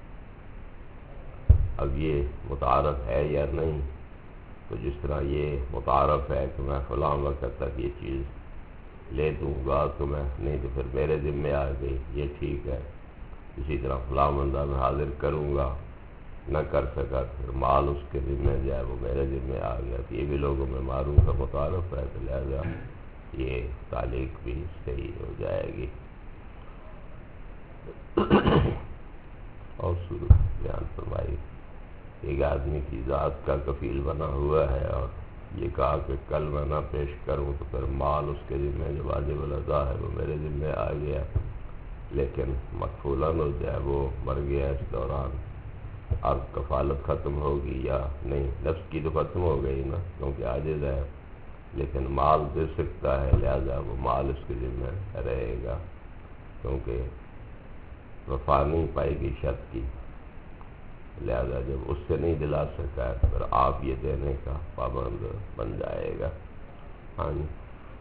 اب یہ متعارف ہے یا نہیں، تو جس طرح یہ متعارف ہے کہ میں فلاں وقت تک یہ چیز لے دوں گا تو میں نہیں تو پھر میرے ذمہ آ گئی، یہ ٹھیک ہے۔ اسی طرح فلاں بندہ میں حاضر کروں گا، نہ کر سکا تو پھر مال اس کے ذمہ جو ہے وہ میرے ذمہ آ گیا، تو یہ بھی لوگوں میں معروف کا متعارف ہے، تو لہذا یہ تعلیق بھی صحیح ہو جائے گی۔ اور صورت بیان فرمائی، ایک آدمی کی ذات کا کفیل بنا ہوا ہے اور یہ کہا کہ کل میں نہ پیش کروں تو پھر مال اس کے ذمہ جو واجب الادا ہے وہ میرے ذمہ آ گیا، لیکن مکفولاً جو ہے وہ مر گیا اس دوران۔ اب کفالت ختم ہوگی یا نہیں؟ نفس کی تو ختم ہو گئی نا، کیونکہ عاجز ہے، لیکن مال دے سکتا ہے، لہذا وہ مال اس کے ذمہ رہے گا، کیونکہ وفا نہیں پائے گی شرط کی، لہذا جب اس سے نہیں دلا سکا ہے پھر آپ یہ دینے کا پابند بن جائے گا۔ ہاں جی۔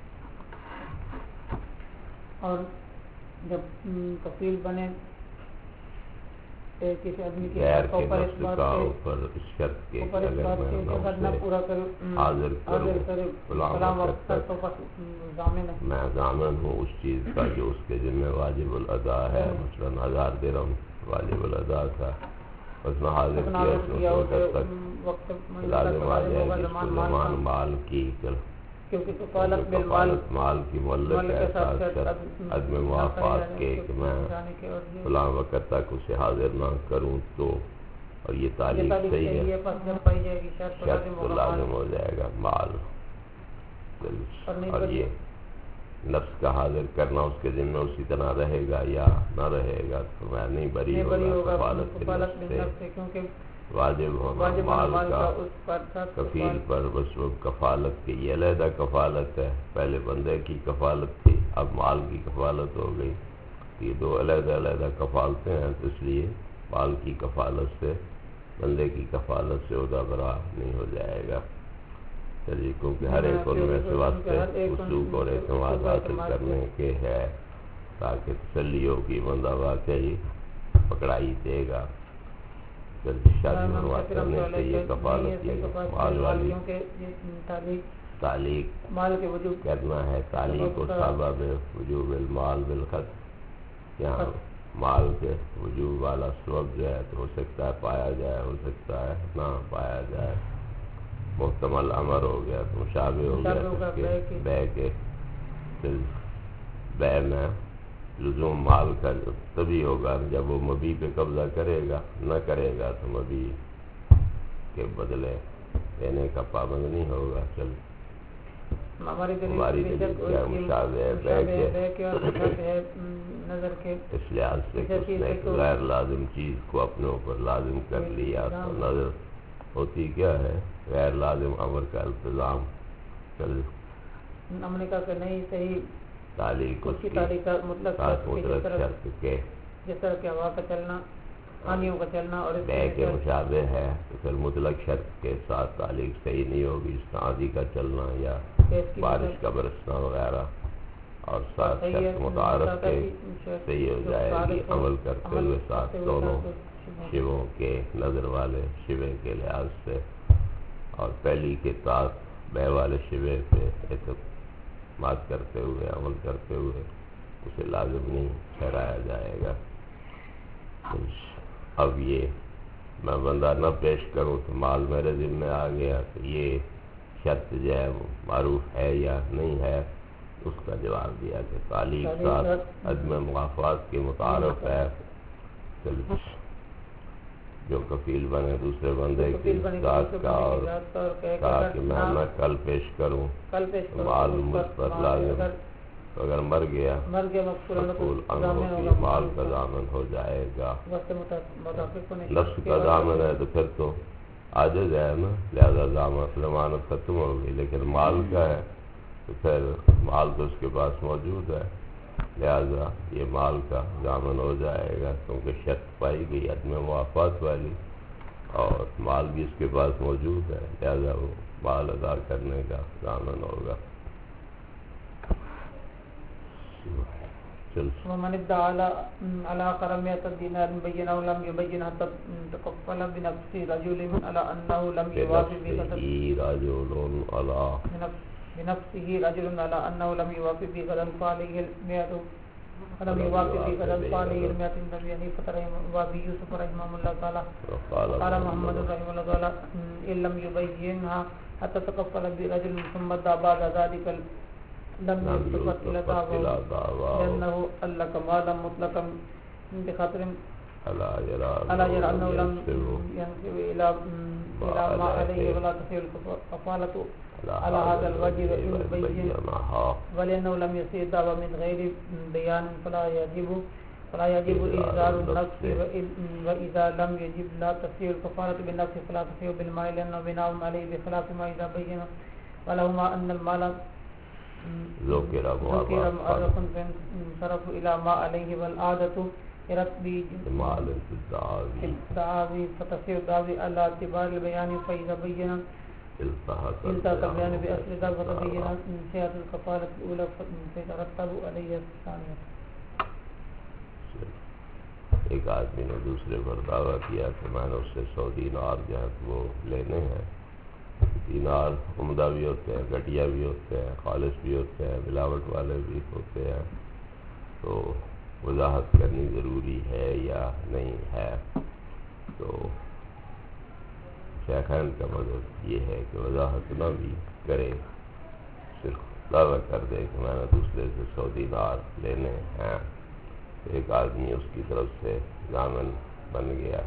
اور جب کفیل بنے کسی آدمی کی غیر کے نفس کا اوپر اس شرط کے کہ اگر میں حاضر کروں فلاں وقت تک میں ضامن ہوں اس چیز کا جو اس کے ذمہ واجب الادا ہے، مثلاً 1000 درہم واجب الادا تھا، اس میں حاضر کیا اس نے وقت تک لازم آ جائے گی اس کو زمان مال کی، کیونکہ کفالت مال کی معلق ہے ساتھ ساتھ عدم موافات کے کہ میں فلاں وقت تک اسے حاضر نہ کروں تو، اور یہ تعلیق صحیح ہے، شرط تو لازم ہو جائے گا مال۔ اور یہ نفس کا حاضر کرنا اس کے ذمہ اسی طرح رہے گا یا نہ رہے گا، تو میں نہیں بری ہوگا کفالت کے نفس سے، کیونکہ واجب ہونا مال کا کفیل پر بس وہ کفالت کی یہ علیحدہ کفالت ہے، پہلے بندے کی کفالت تھی اب مال کی کفالت ہو گئی، یہ دو علیحدہ علیحدہ کفالتیں ہیں، تو اس لیے مال کی کفالت سے بندے کی کفالت سے عہدہ برا نہیں ہو جائے گا۔ چلیے کیونکہ ہر ایک ان میں سے واسطے وصوق اور اعتماد حاصل کرنے کے ہے تاکہ تسلی ہو کہ بندہ واقعی پکڑائی دے گا. شادی برباد کرنے سے یہ کفالت مال والی تعلیق کرنا ہے. تعلیق و سبب وجوب المال بالخط. یہاں مال کے وجوب والا سبب جو ہے تو ہو سکتا ہے پایا جائے, ہو سکتا ہے نہ پایا جائے. محتمل امر ہو گیا تو مشابہ ہو گیا بے کے بے میں لزوم مال کا تبھی ہوگا جب وہ مبی پہ قبضہ کرے گا, نہ کرے گا تو مبی کے بدلے دینے کا پابند نہیں ہوگا. چل ہماری دلیل کیا مشابہ ہے بے کے اس لحاظ سے کہ اس نے ایک غیر لازم چیز کو اپنے اوپر لازم کر لیا تو نظر ہوتی کیا ہے غیر لازم امر کا التزام. چل ہم نے کہا کہ نہیں صحیح تعلیق اس کی تعلیق مطلق شرط کے جس طرح کہ ہوا کا چلنا, پانیوں کا چلنا اور بے کے مشابہ ہے تو پھر مطلق شرط کے ساتھ تعلیق صحیح نہیں ہوگی. اس کا آندھی کا چلنا یا بارش کا برسنا وغیرہ اور ساتھ شرط متعارف کے صحیح ہو جائے گی عمل کرتے ہوئے ساتھ دونوں شیووں کے نظر والے شیوے کے لحاظ سے اور پہلی کے ساتھ بے والے شیوے پہ اعتماد کرتے ہوئے عمل کرتے ہوئے اسے لازم نہیں ٹھہرایا جائے گا. اب یہ میں بندہ نہ پیش کروں تو مال میرے ذمہ آ گیا تو یہ شرط جو ہے معروف ہے یا نہیں ہے. اس کا جواب دیا کہ تعلیق ساتھ عدم موافات کے متعارف ہے. جو کفیل بنے دوسرے بندے کی ذات کا اور کہا کہ میں کل پیش کروں مال مجھ پر لازم, اگر مر گیا مقبول انہوں کی مال کا ضامن ہو جائے گا. نفس کا ضامن ہے تو پھر تو عاجز ہے نا, لہذا ضمانت ختم ہوگی. لیکن مال کا ہے تو پھر مال تو اس کے پاس موجود ہے, لہذا یہ مال کا ضامن ہو جائے گا کیونکہ شرط پائی گئی عدم موافات والی اور مال بھی اس کے پاس موجود ہے, لہذا وہ مال ادا کرنے کا ضامن ہوگا. ومن ادعى على قرمية الدينار مبين أو لم يبين حتى تكفل بنفسه رجل على أنه لم يوافق بنفسه رجل على أنه لم يوافق بغدا فعليه المئة ولم يوافق بغدا فعليه المئة من أبي حنيفة وأبي يوسف رحمه الله تعالى. قال محمد رحمه الله تعالى إن لم يبينها حتى تكفل برجل ثم ادعى بعد ذلك لم يلتفت إلى دعواه لأنه ألك مالا مطلقا بخاطر ألا يرى أنه لم ينسب إلى ما عليه ولا تصير الكفالة على هذا الوجه وإن بين ولأنه لم يصير دعوة من غير بيان فلا يجب إيذار النفس وإذا لم يجب لا تصير الكفالة بالنفس فلا تصير بالمال لأنه بناء عليه بخلاف ما إذا بين ولهما أن المال ذکر معرف صرف إلى ما عليه والعادة يرتب الدعاوي فتصير دعوي على اعتبار البيان فإذا بين التحق البيان بأصل ذلك فتبين صحة الكفالة الأولى فيترتب عليها الثانية. ایک آدمی نے دوسرے پر دعویٰ کیا کہ میں نے اس سے 100 دینار جو ہے وہ لینے ہیں. دینار عمدہ بھی ہوتے ہیں, گھٹیا بھی ہوتے ہیں, خالص بھی ہوتے ہیں, ملاوٹ والے بھی ہوتے ہیں, تو وضاحت کرنی ضروری ہے یا نہیں ہے. تو شیخین کا مطلب یہ ہے کہ وضاحت نہ بھی کرے, صرف دعویٰ کر دے کہ میں نے دوسرے سے 100 دینار لینے ہیں. تو ایک آدمی اس کی طرف سے ضامن بن گیا,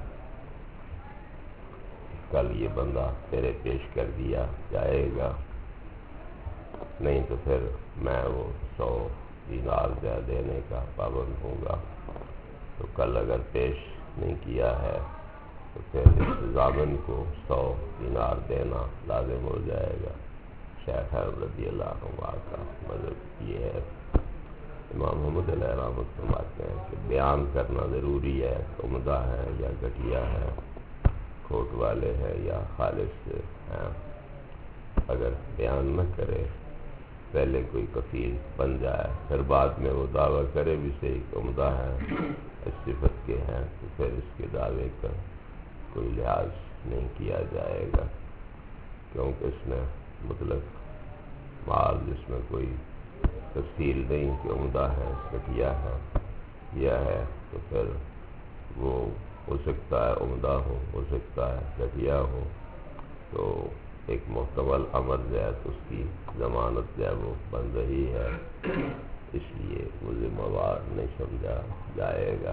کل یہ بندہ تیرے پیش کر دیا جائے گا, نہیں تو پھر میں وہ 100 دینار دینے کا پابند ہوں گا. تو کل اگر پیش نہیں کیا ہے تو پھر اس ضامن کو 100 دینار دینا لازم ہو جائے گا. شیخ رضی اللہ عنہ کا مطلب یہ ہے. امام محمد علیہ رحمت فرماتے ہیں کہ بیان کرنا ضروری ہے, عمدہ ہے یا گھٹیا ہے, کھوٹ والے ہیں یا خالص ہیں, اگر بیان نہ کرے، پہلے کوئی کفیل بن جائے، پھر بعد میں وہ دعویٰ کرے بھی صحیح عمدہ ہے، اس صفت کے ہیں، تو پھر اس کے دعوے کا کوئی لحاظ نہیں کیا جائے گا، کیونکہ اس نے مطلق مال جس میں کوئی تفصیل نہیں کہ عمدہ ہے، گھٹیا ہے، کیا ہے، تو پھر وہ ہو سکتا ہے عمدہ ہو سکتا ہے گھٹیا ہو، تو ایک محتمل امر جو ہے تو اس کی ضمانت جو ہے وہ بن رہی ہے، اس لیے وہ ذمہ وار نہیں سمجھا جائے گا،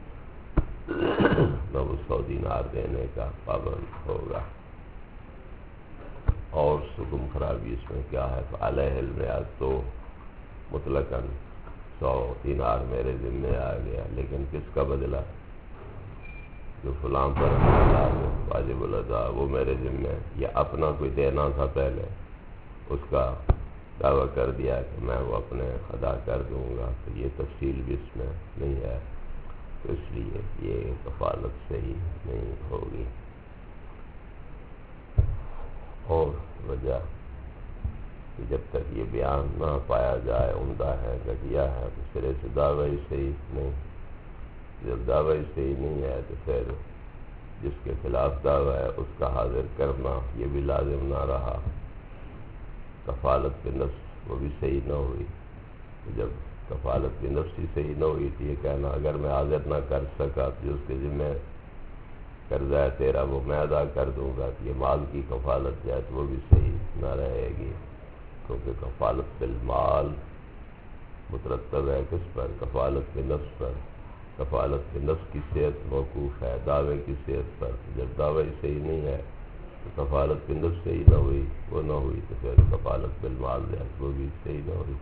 نہ وہ 100 دینار دینے کا پابند ہوگا۔ اور حکم خرابی اس میں کیا ہے؟ تو علیہ المیعاد تو مطلقاً 100 دینار میرے ذمے آ گیا، لیکن کس کا بدلہ؟ جو فلاں پر واجب الادا وہ میرے ذمے، یا اپنا کوئی دینا تھا پہلے اس کا دعویٰ کر دیا کہ میں وہ اپنے ادا کر دوں گا، تو یہ تفصیل بھی اس میں نہیں ہے، تو اس لیے یہ کفالت صحیح نہیں ہوگی۔ اور وجہ کہ جب تک یہ بیان نہ پایا جائے عمدہ ہے گھٹیا ہے تو سرے سے دعویٰ ہی صحیح نہیں، جب دعویٰ ہی صحیح نہیں ہے تو پھر جس کے خلاف دعویٰ ہے اس کا حاضر کرنا یہ بھی لازم نہ رہا، کفالت کے نفس وہ بھی صحیح نہ ہوئی، جب کفالت کی نفس ہی صحیح نہ ہوئی تو یہ کہنا اگر میں حاضر نہ کر سکا تو جو اس کے ذمہ قرضہ ہے تیرا وہ میں ادا کر دوں گا، کہ یہ مال کی کفالت جائے تو وہ بھی صحیح نہ رہے گی، کیونکہ کفالت بالمال مترتب ہے کس پر؟ کفالت کے نفس پر، کفالت کے نفس کی صحت موقوف ہے دعوے کی صحت پر، جب دعوے صحیح نہیں ہے تو کفالت کے نفس صحیح نہ ہوئی، وہ نہ ہوئی تو پھر کفالت بالمال جائے وہ بھی صحیح نہ ہوئی۔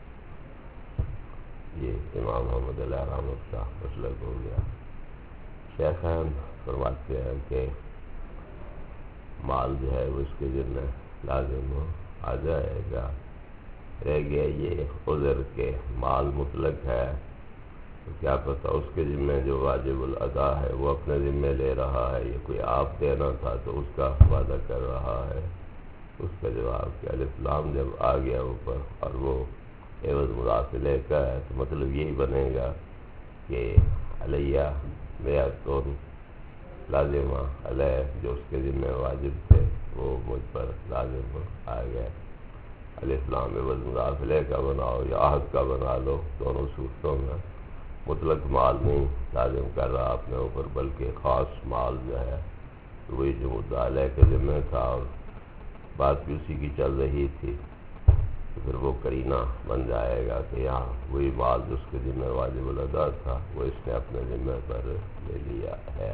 یہ امام محمد علیہ رحمت کا مسلک ہو گیا۔ شیخین فرماتے ہیں کہ مال جو ہے وہ اس کے ذمہ لازم آ جائے گا، رہ گیا یہ عذر کے مال مطلق ہے تو کیا پتہ اس کے ذمہ جو واجب الادا ہے وہ اپنے ذمہ لے رہا ہے، یہ کوئی آپ دینا تھا تو اس کا وعدہ کر رہا ہے، اس کا جواب کہ الف لام جب آ گیا اوپر اور وہ عوض مضاف الیہ کا ہے تو مطلب یہی بنے گا کہ علیہ بیعتن لازمہ علیہ جو اس کے ذمہ واجب تھے وہ مجھ پر لازم آ گئے، الف لام عوض مضاف الیہ کا بناؤ یا عہد کا بنا لو، دونوں صورتوں میں مطلق مال نہیں لازم کر رہا اپنے اوپر، بلکہ خاص مال جو ہے تو وہی جو مدعا علیہ کے ذمہ تھا اور بات بھی اسی کی چل رہی تھی، تو پھر وہ قرینہ بن جائے گا کہ یہاں وہی مال جو اس کے ذمہ واجب الادا تھا وہ اس نے اپنے ذمہ پر لے لیا ہے۔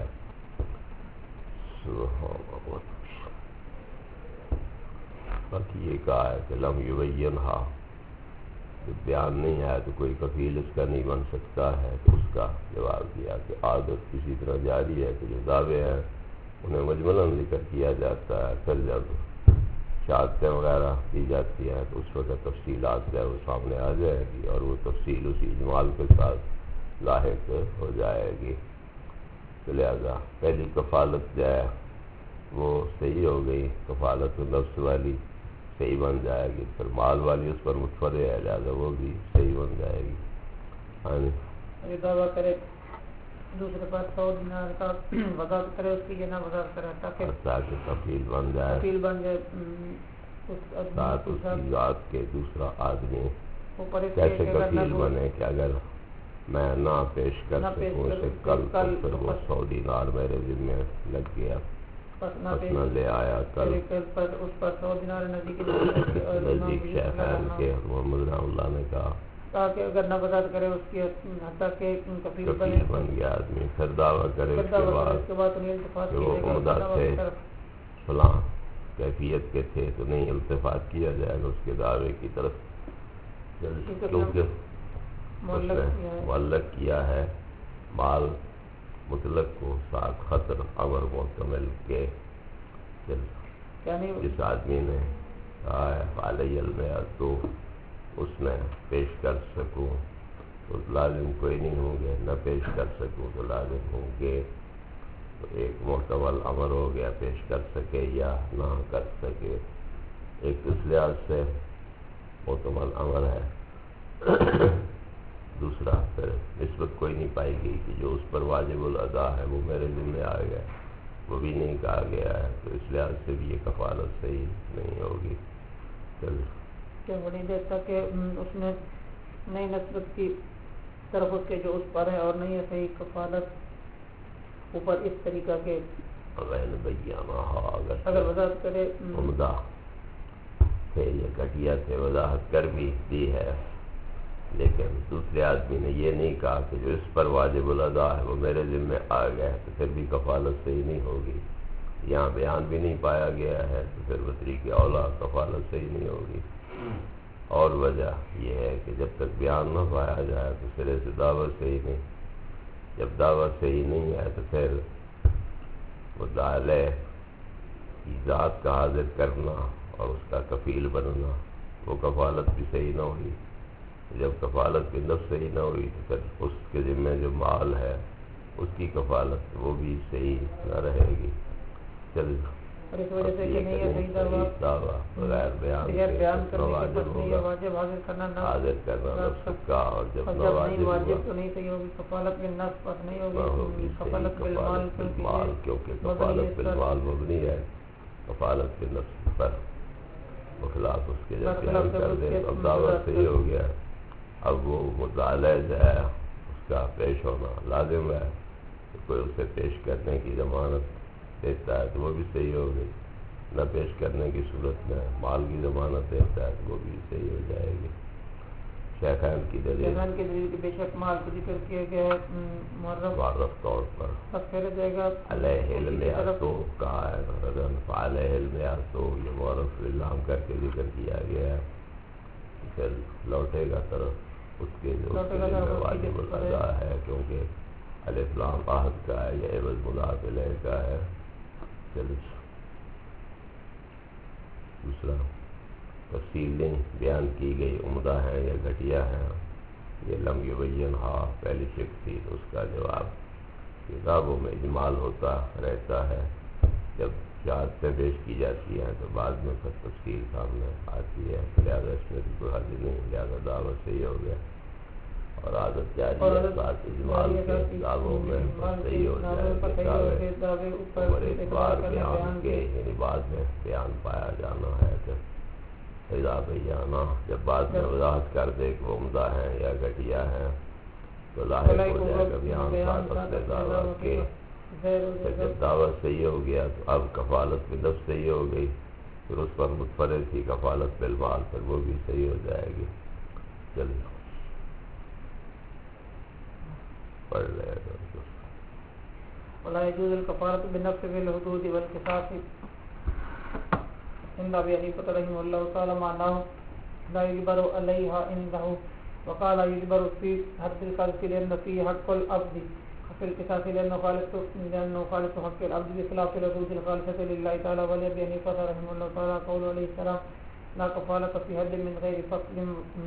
باقی یہ کہا ہے کہ لم یبینھا، جب بیان نہیں آیا تو کوئی کفیل اس کا نہیں بن سکتا ہے، تو اس کا جواب دیا کہ عادت اسی طرح جاری ہے کہ جو دعوے ہیں انہیں مجملاً ذکر کیا جاتا ہے، پھر جب شہادتیں وغیرہ دی جاتی ہیں تو اس وقت تفصیلات جو ہے وہ سامنے آ جائے گی اور وہ تفصیل اسی اجمال کے ساتھ لاحق ہو جائے گی، تو لہذا پہلی کفالت جو ہے وہ صحیح ہو گئی، کفالت نفس والی صحیح بن جائے گی، پھر مال والی اس پر متفرع ہے لہذا وہ بھی صحیح بن جائے گی۔ ہاں جی، یہ دعویٰ کرے دوسرے پاس 100 دینار کا وضاحت کرے، اس کی یہ نہ وضاحت کرے تاکہ کفیل بن جائے، کفیل بن جائے، ساتھ اس کی ذات کے دوسرا آدمی کیسے کفیل بنے کہ اگر میں نہ پیش کر سکوں اسے کل تو پھر وہ 100 دینار میرے ذمہ لگ گیا، پس نہ لے آیا کل، اس پر 100 دینار نزدیک شیخین کے محمد رحمہ اللہ نے کہا تاکہ اگر نہ وضاحت کرے اس کی حتیٰ کہ کفیل بن گیا آدمی، پھر دعویٰ کرے اس کے بعد کہ وہ عمدہ تھے فلاں کیفیت کے تھے تو نہیں التفات کیا جائے گا اس کے دعوے کی طرف، کیونکہ اس نے معلق کیا ہے مال مطلق کو ساتھ خطر امر محتمل کے، جس آدمی نے کہا ہے علیہ المیعاد تو اس میں پیش کر سکوں تو لازم کوئی نہیں ہوں گے، نہ پیش کر سکوں تو لازم ہوں گے، تو ایک محتمل امر ہو گیا پیش کر سکے یا نہ کر سکے، ایک اس لحاظ سے معتمد عمل ہے، دوسرا پھر نسبت کوئی نہیں پائی گئی کہ جو اس پر واجب الادا ہے وہ میرے ذمہ آ گیا، وہ بھی نہیں کہا گیا ہے، تو اس لحاظ سے بھی یہ کفالت صحیح نہیں ہوگی۔ کیا بڑی دیر تک کہ اس میں نئی نسبت کی طرف اس کے جو اس پر ہے اور نہیں ہے صحیح کفالت اوپر اس طریقہ کے اگر وضاحت کرے عمدہ تھے، یہ گھٹیا تھے، وضاحت کر بھی دی ہے، لیکن دوسرے آدمی نے یہ نہیں کہا کہ جو اس پر واجب الادا ہے وہ میرے ذمہ آ گیا ہے، تو پھر بھی کفالت صحیح نہیں ہوگی۔ یہاں بیان بھی نہیں پایا گیا ہے تو پھر بطریق اولا کفالت صحیح نہیں ہوگی۔ اور وجہ یہ ہے کہ جب تک بیان نہ پایا جائے تو سرے سے دعوت صحیح نہیں، جب دعوت صحیح نہیں ہے تو پھر مدعا علیہ کی ذات کا حاضر کرنا اور اس کا کفیل بننا، وہ کفالت بھی صحیح نہ ہوئی۔ جب کفالت کی نفس صحیح نہ ہوئی تو پھر اس کے ذمہ جو مال ہے اس کی کفالت وہ بھی صحیح نہ رہے گی۔ چل اور اس وجہ سے کہ نہیں ہے صحیح دعویٰ بغیر بیان کے واجب ہوگا، حاضر کرنا نفس کا، اور جب نہ واجب تو نہیں صحیح ہوگی، کفالت بالنفس پر نہیں ہوگی، کفالت بالمال، کیونکہ کفالت بالمال مبنی ہے، کفالت بالنفس پر بخلاف اس کے جب بیان کر دے اب دعوت صحیح ہو گیا، اب وہ مدعا علیہ ہے اس کا پیش ہونا لازم ہے، تو کوئی اسے پیش کرنے کی ضمانت دیتا ہے تو وہ بھی صحیح ہو گئی، نہ پیش کرنے کی صورت میں مال کی ضمانت دیتا ہے تو وہ بھی صحیح ہو جائے گی۔ شیخین کی دلیل کی بے شک مال کو ذکر کیا گیا ہے معرف طور پر پھر جائے گا علیہ المیاسو کہا ہے، علیہ المیاسو یہ معرف الہام کر کے ذکر کیا گیا ہے، پھر لوٹے گا طرف اس کے جو واجب الادا ہے، کیونکہ الف لام عہد کا ہے، یہ عوض مضاف الیہ کا ہے۔ دوسرا تفصیلیں بیان کی گئی عمدہ ہیں یا گھٹیا ہیں، یہ لم یبین ہا پہلی شک تھی، اس کا جواب کتابوں میں اجمال ہوتا رہتا ہے، جب شہادتیں پیش کی جاتی ہیں تو بعد میں پھر تفصیل سامنے آتی ہے، لہٰذا اس میں کوئی حد نہیں، لہٰذا دعوت صحیح ہو گیا، اور عادت جاری ہے بات اجمال کے دعووں میں صحیح ہو جائے، اور ایک بار بیان کے یعنی بعد میں بیان پایا جانا ہے کہ اذا بیانا، جب بعد میں وضاحت کر دے کہ وہ عمدہ ہیں یا گھٹیا ہیں تو ظاہر ہو جائے گا بیان ساتھ اپنے دعوت کے، پھر جب دعوت صحیح ہو گیا تو اب کفالت بھی نفس صحیح ہو گئی، پھر اس پر متفرد تھی کفالت بالمال، پھر وہ بھی صحیح ہو جائے گی۔ چلیے پڑھ لے گا۔ ولا يجوز الكفارة بالنفس بالحدود والقصاص عند أبي حنيفة رحمه الله تعالى معناه لا يجبر عليها عنده، وقال يجبر في حد القذف لأن فيه حق العبد، وفي القصاص لأنه خالص حق العبد بخلاف الحدود الخالصة لله تعالى. ولأبي حنيفة رحمه الله تعالى قول عليه السلام لا كفالة في حد من غير فصل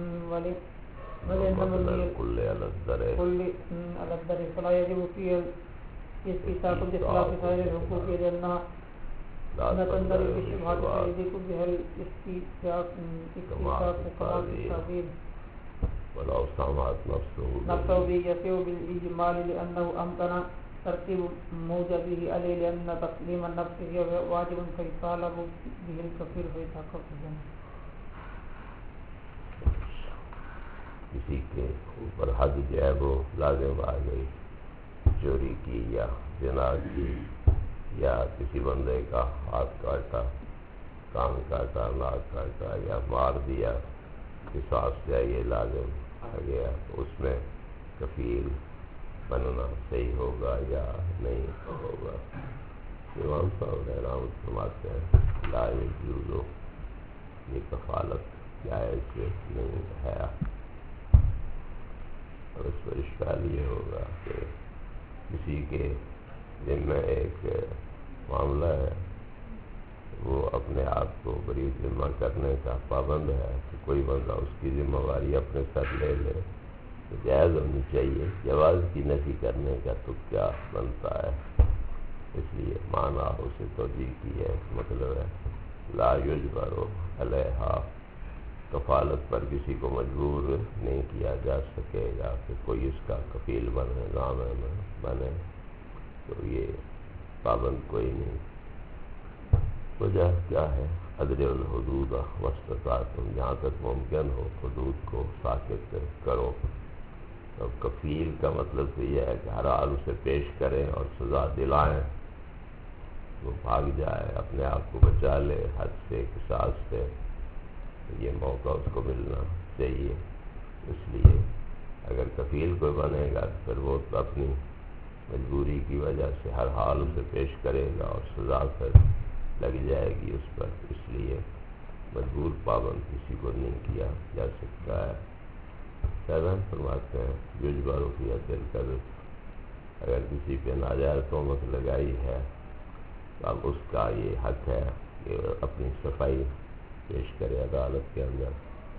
كل على الدر، فلا يجب فيه استيثاق بخلاف سائر الحقوق لأنها لا تندرج في الشبهات فيجب بها الاستيثاق كما في التعبير ولو سامحت نفسه بيسير بالإجمال لأنه أمكن ترتيب موجبه عليه، لأن تسليم النفس هي واجب فيطالب به الكفيل فيتحقق الجنة. کسی کے اوپر حد جو ہے وہ لازم آ گئی، چوری کی یا زنا کی یا کسی بندے کا ہاتھ کاٹا، کان کاٹا، ناک کاٹا یا مار دیا، قصاص سے یہ لازم آ گیا، اس میں کفیل بننا صحیح ہوگا یا نہیں ہوگا۔ امام صاحب رحمۃ فرماتے ہیں لا یجوز، یہ کفالت جائز نہیں ہے، اور اس پر اشکال یہ ہوگا کہ کسی کے ذمہ ایک معاملہ ہے، وہ اپنے آپ کو بری ذمہ کرنے کا پابند ہے، تو کوئی بندہ اس کی ذمہ داری اپنے سر لے لے تو جائز ہونی چاہیے، جواز کی نفی کرنے کا تو کیا بنتا ہے، اس لیے معنی اسے توجیہ کی ہے، مطلب ہے لا یجبر علیہا، کفالت پر کسی کو مجبور نہیں کیا جا سکے گا کہ کوئی اس کا کفیل بنے، ضامن بنے، تو یہ پابند کوئی نہیں۔ وجہ کیا ہے؟ ادرئ الحدود واستطعتم، جہاں تک ممکن ہو حدود کو ساکت کرو۔ تو کفیل کا مطلب تو یہ ہے کہ ہر حال اسے پیش کریں اور سزا دلائیں، وہ بھاگ جائے، اپنے آپ کو بچا لے حد سے، قصاص سے، یہ موقع اس کو ملنا چاہیے۔ اس لیے اگر کفیل کوئی بنے گا تو پھر وہ تو اپنی مجبوری کی وجہ سے ہر حال اسے پیش کرے گا اور سزا پھر لگ جائے گی اس پر، اس لیے مجبور پابند کسی کو نہیں کیا جا سکتا ہے۔ شاہجہاں فرماتے ہیں یجبر فی حد الکذب، اگر کسی پہ ناجائز تہمت لگائی ہے تو اب اس کا یہ حق ہے کہ اپنی صفائی پیش کرے عدالت کے اندر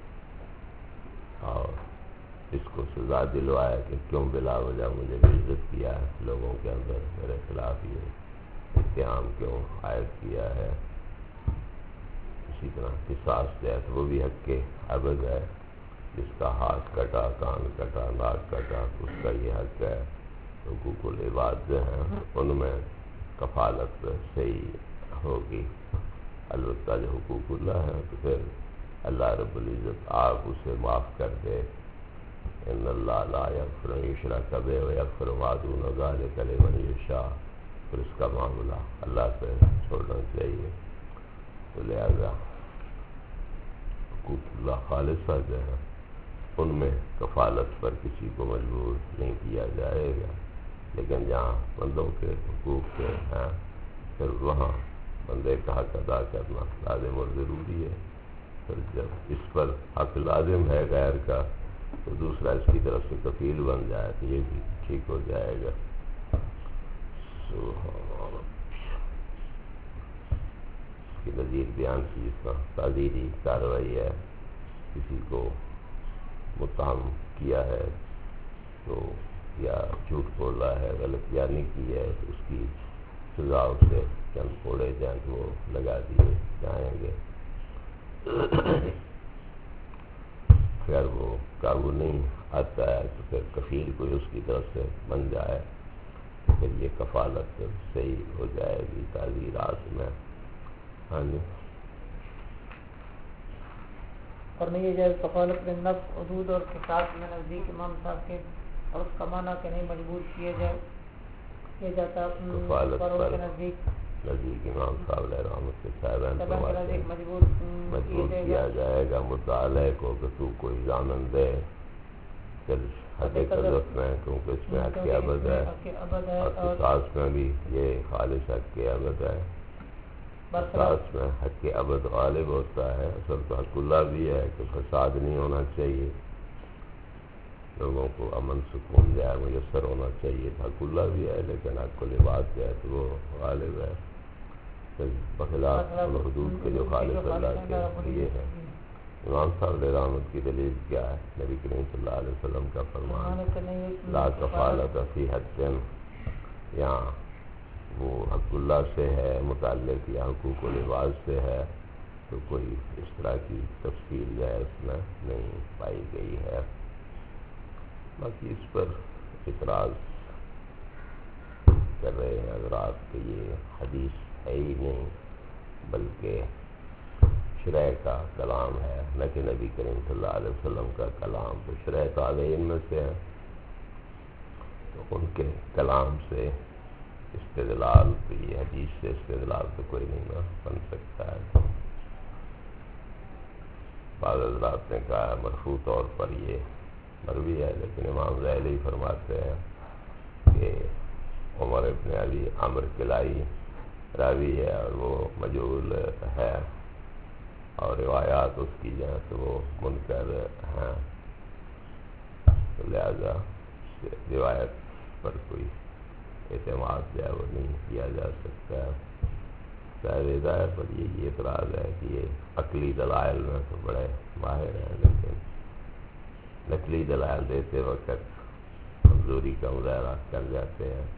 اور اس کو سزا دلوائے کہ کیوں بلا وجہ مجھے بے عزت کیا ہے لوگوں کے اندر، میرے خلاف یہ اتہام کیوں عائد کیا ہے۔ اسی طرح قصاص جو ہے تو وہ بھی حق کے عبد ہے، جس کا ہاتھ کٹا، کان کٹا، ناک کٹا، اس کا یہ حق ہے۔ حقوق العباد جو ہیں ان میں کفالت صحیح ہوگی، البتہ جو حقوق اللہ ہے تو پھر اللہ رب العزت آپ اسے معاف کر دے۔ ان اللہ لا یغفر ان یشرک بہ ویغفر ما دون ذلک لمن یشاء، پھر اس کا معاملہ اللہ پہ چھوڑنا چاہیے۔ تو لہذا حقوق اللہ خالصہ جو ہے ان میں کفالت پر کسی کو مجبور نہیں کیا جائے گا، لیکن جہاں بندوں کے حقوق کے ہیں پھر وہاں بندے کا حق ادا کرنا لازم اور ضروری ہے۔ پھر جب اس پر حق لازم ہے غیر کا تو دوسرا اس کی طرف سے کفیل بن جائے تو یہ بھی ٹھیک ہو جائے گا۔ اس کی نظیر بیان کی، جس کا تعزیری کارروائی ہے، کسی کو متہم کیا ہے تو یا جھوٹ بولا ہے، غلط بیانی کی ہے تو اس کی سزا اسے چند کوڑے جائیں وہ لگا دیے جائیں گے۔ اگر وہ قابو نہیں آتا ہے تو پھر کفیل کوئی اس کی طرف سے بن جائے تو پھر یہ کفالت صحیح ہو جائے گی تعزیرات میں۔ ہاں جی، اور نہیں جائز کفالت میں نفس، حدود اور قصاص میں نزدیک امام صاحب کے، اور اس کا معنی کہ نہیں مجبور کیا جاتا کفالت کے نزدیک امام صاحب علیہ رحمۃ کے صاحبان فرماتے ہیں مجبور کیا کیا جائے گا مطالعے کو کہ تو کوئی ضامن دے، پھر حق قذف میں کیونکہ اس میں حق ابد ہے، اور قصاص میں بھی یہ خالص حق ابد ہے۔ قصاص میں حق ابد غالب ہوتا ہے، اصل تو حق اللہ بھی ہے کہ فساد نہیں ہونا چاہیے، لوگوں کو امن سکون جو ہے میسر ہونا چاہیے، حق اللہ بھی ہے، لیکن حق العباد جو ہے تو وہ غالب ہے بخلاف حدود کے جو خالص اللہ کے لیے ہے۔ امام صاحب علیہ رحمت کی دلیل کیا ہے؟ نبی کریم صلی اللہ علیہ وسلم کا فرمان لا کفالت فی حق، یہاں وہ حق اللہ سے ہے متعلق یا حقوق العباد سے ہے تو کوئی اس طرح کی تفصیل جو ہے اس میں نہیں پائی گئی ہے۔ باقی اس پر اعتراض کر رہے ہیں حضرات کہ یہ حدیث ہے ہی نہیں بلکہ شرع کا کلام ہے، نہ کہ نبی کریم صلی اللہ علیہ وسلم کا کلام، تو شرع تابعین میں سے ہے تو ان کے کلام سے استدلال، تو یہ حدیث سے استدلال تو کوئی نہیں بن سکتا ہے۔ بعض حضرات نے کہا مرفوع طور پر یہ مروی ہے، لیکن امام ذیلی فرماتے ہیں کہ عمر ابن ابی عمرو کلائی راوی ہے اور وہ مجہول ہے، اور روایات اس کی جو ہے تو وہ منکر ہیں، تو لہذا روایت پر کوئی اعتماد جو ہے وہ نہیں کیا جا سکتا ہے۔ صاحب ہدایت پر یہ اعتراض ہے کہ یہ عقلی دلائل میں تو بڑے ماہر ہیں، لیکن نقلی دلائل دیتے وقت کمزوری کا مظاہرہ کر جاتے ہیں۔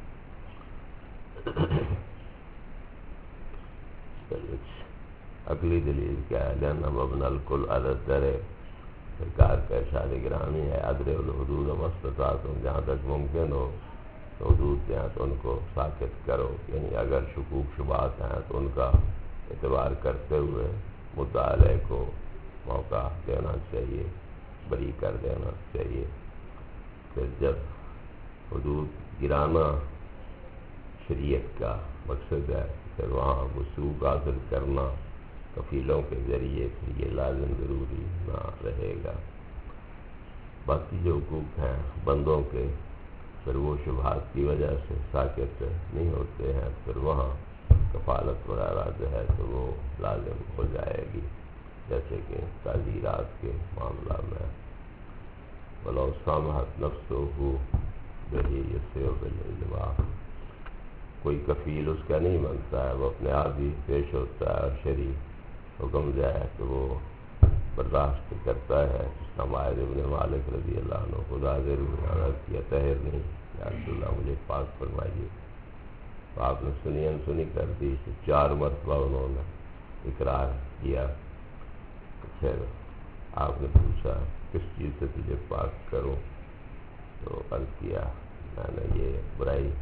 عقلی دلیل کیا ہے؟ لأن مبنى الكل على الدرء، سرکار کا ارشاد گرامی ہے ادرئ الحدود ما استطعتم، جہاں تک ممکن ہو تو حدود جو ہیں تو ان کو ساکت کرو، یعنی اگر شکوک شبہات ہیں تو ان کا اعتبار کرتے ہوئے مدعا علیہ کو موقع دینا چاہیے، بری کر دینا چاہیے۔ پھر جب حدود گرانا شریعت کا مقصد ہے، پھر وہاں وثوق حاصل کرنا کفیلوں کے ذریعے پھر یہ لازم ضروری نہ رہے گا۔ باقی جو حقوق ہیں بندوں کے، پھر وہ شبہات کی وجہ سے ساکت نہیں ہوتے ہیں، پھر وہاں کفالت وغیرہ جو ہے تو وہ لازم ہو جائے گی، جیسے کہ تعزیرات کے معاملہ میں وَلَوْ سَامَحَتْ نَفْسُهُ بِهِ يَسِّرُ بِالْإِجْمَاعِ، کوئی کفیل اس کا نہیں بنتا ہے، وہ اپنے آپ ہی پیش ہوتا ہے اور شرعی حکم جائے تو وہ برداشت کرتا ہے۔ سماعد ابن مالک رضی اللہ عنہ خدا ضرور عرض کیا طاہر نہیں یا رسول اللہ مجھے پاک فرمائیے، تو آپ نے سنی کر دی، 4 مرتبہ انہوں نے اقرار کیا۔ پھر آپ نے پوچھا کس چیز سے تجھے پاک کروں، تو عرض کیا میں نے یہ برائی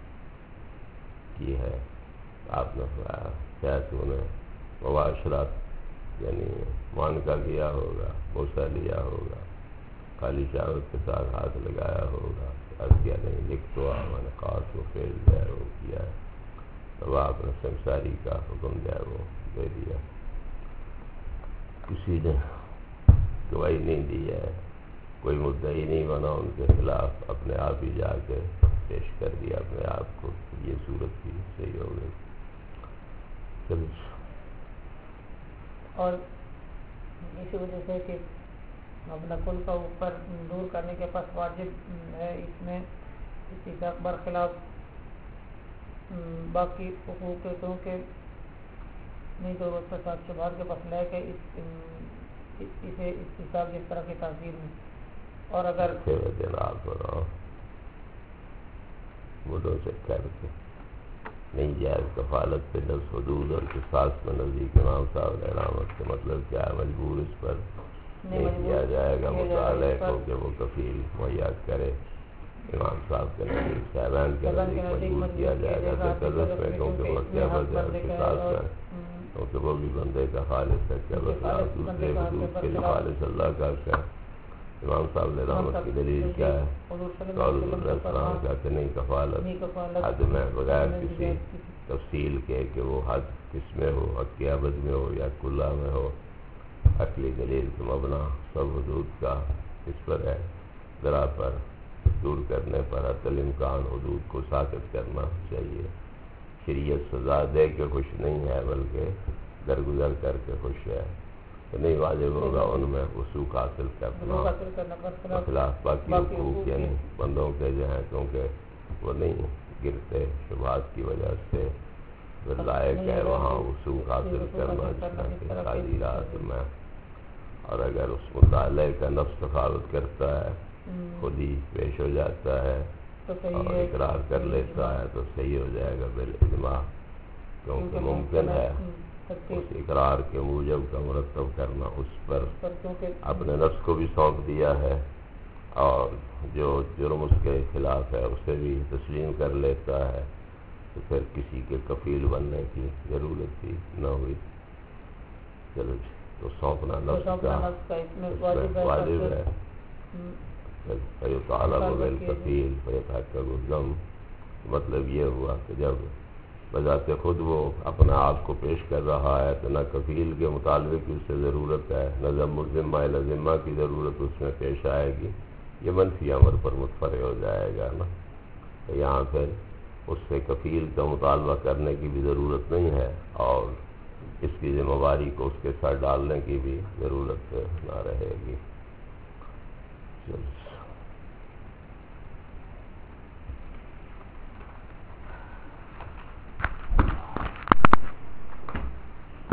کی ہے۔ آپ نے فرمایا کیا تو نے مباشرت یعنی معانقہ کیا ہوگا، بوسہ لیا ہوگا، خالی شہوت کے ساتھ ہاتھ لگایا ہوگا؟ عرض کیا نہیں، لکھ تو میں نے خاص و فعل جو ہے وہ کیا ہے۔ تب آپ نے سمساری کا حکم جو ہے وہ دے دیا۔ کسی نے گواہی نہیں دی ہے، کوئی مدعی نہیں بنا ان کے خلاف، اپنے آپ ہی جا کے پیش کر دیا اپنے آپ کو، یہ صورت بھی صحیح ہو گئی۔ چلو، اور اسی وجہ سے کہ اپنا کل کا اوپر دور کرنے کے پاس واجب ہے اس میں اتفاق برخلاف باقی حقوق کے، کیونکہ نہیں تو اس کے ساتھ شبہات کے پاس لے کے اسے اتفاق جس طرح کی تاثیر میں، اور اگر جناب مدوں سے کر کے نہیں جائز کفالت پہ نفس حدود اور قصاص میں نزدیک امام صاحب نے علامت کا مطلب کیا ہے؟ مجبور اس پر نہیں کیا جائے گا، مطالعے کو کہ وہ کفیل مہیا کرے، امام صاحب کے نزدیک صاحبان کے نزدیک مجبور کیا جائے گا قصاص میں، کیونکہ وہ کیا وجہ ہے قصاص میں، کیونکہ وہ بھی بندے کا خالص ہے، کیا بخلاف دوسرے حدود کے لیے خالص اللہ کا ہے۔ امام صاحب نے رحمت کی دلیل کیا ہے؟ قول علیہ السلام کا کہ نہیں کفالت حد میں بغیر کسی تفصیل کے کہ وہ حد کس میں ہو، حق عبد میں ہو یا کلہ میں ہو، عقلی دلیل کے مبنا سب حدود کا اس پر ہے، ذرا پر دور کرنے پر حتی الامکان حدود کو ساکت کرنا چاہیے۔ شریعت سزا دے کے خوش نہیں ہے بلکہ درگزر کر کے خوش ہے، تو نہیں واجب ہوگا ان میں وثوق حاصل کرنا بخلاف باقی حقوق یعنی بندوں کے جو ہیں، کیونکہ وہ نہیں گرتے شبہات کی وجہ سے، لائق ہے وہاں وثوق حاصل کرنا تعزیرات میں، اور اگر اس مطالعے کا نفس تفاوت کرتا ہے، خود ہی پیش ہو جاتا ہے اور اقرار کر لیتا ہے تو صحیح ہو جائے گا بالاجماع، کیونکہ ممکن ہے اس اقرار کے موجب کا مرتب کرنا، اس پر اپنے نفس کو بھی سونپ دیا ہے اور جو جرم اس کے خلاف ہے اسے بھی تسلیم کر لیتا ہے، تو پھر کسی کے کفیل بننے کی ضرورت ہی نہ ہوئی۔ چلو جی، تو سونپنا نفس کا واجب ہے۔ فَيُطَالَبُ بِالْكَفِيلِ فَيَتَحَقَّقُ الذَّمُّ، مطلب یہ ہوا کہ جب بذات خود وہ اپنے آپ کو پیش کر رہا ہے تو نہ کفیل کے مطالبے کی اس سے ضرورت ہے، نہ ضم الذمہ الی ذمہ کی ضرورت اس میں پیش آئے گی، یہ منفی امر پر متفرع ہو جائے گا نا، یہاں پھر اس سے کفیل کا مطالبہ کرنے کی بھی ضرورت نہیں ہے اور اس کی ذمہ داری کو اس کے سر ڈالنے کی بھی ضرورت نہ رہے گی۔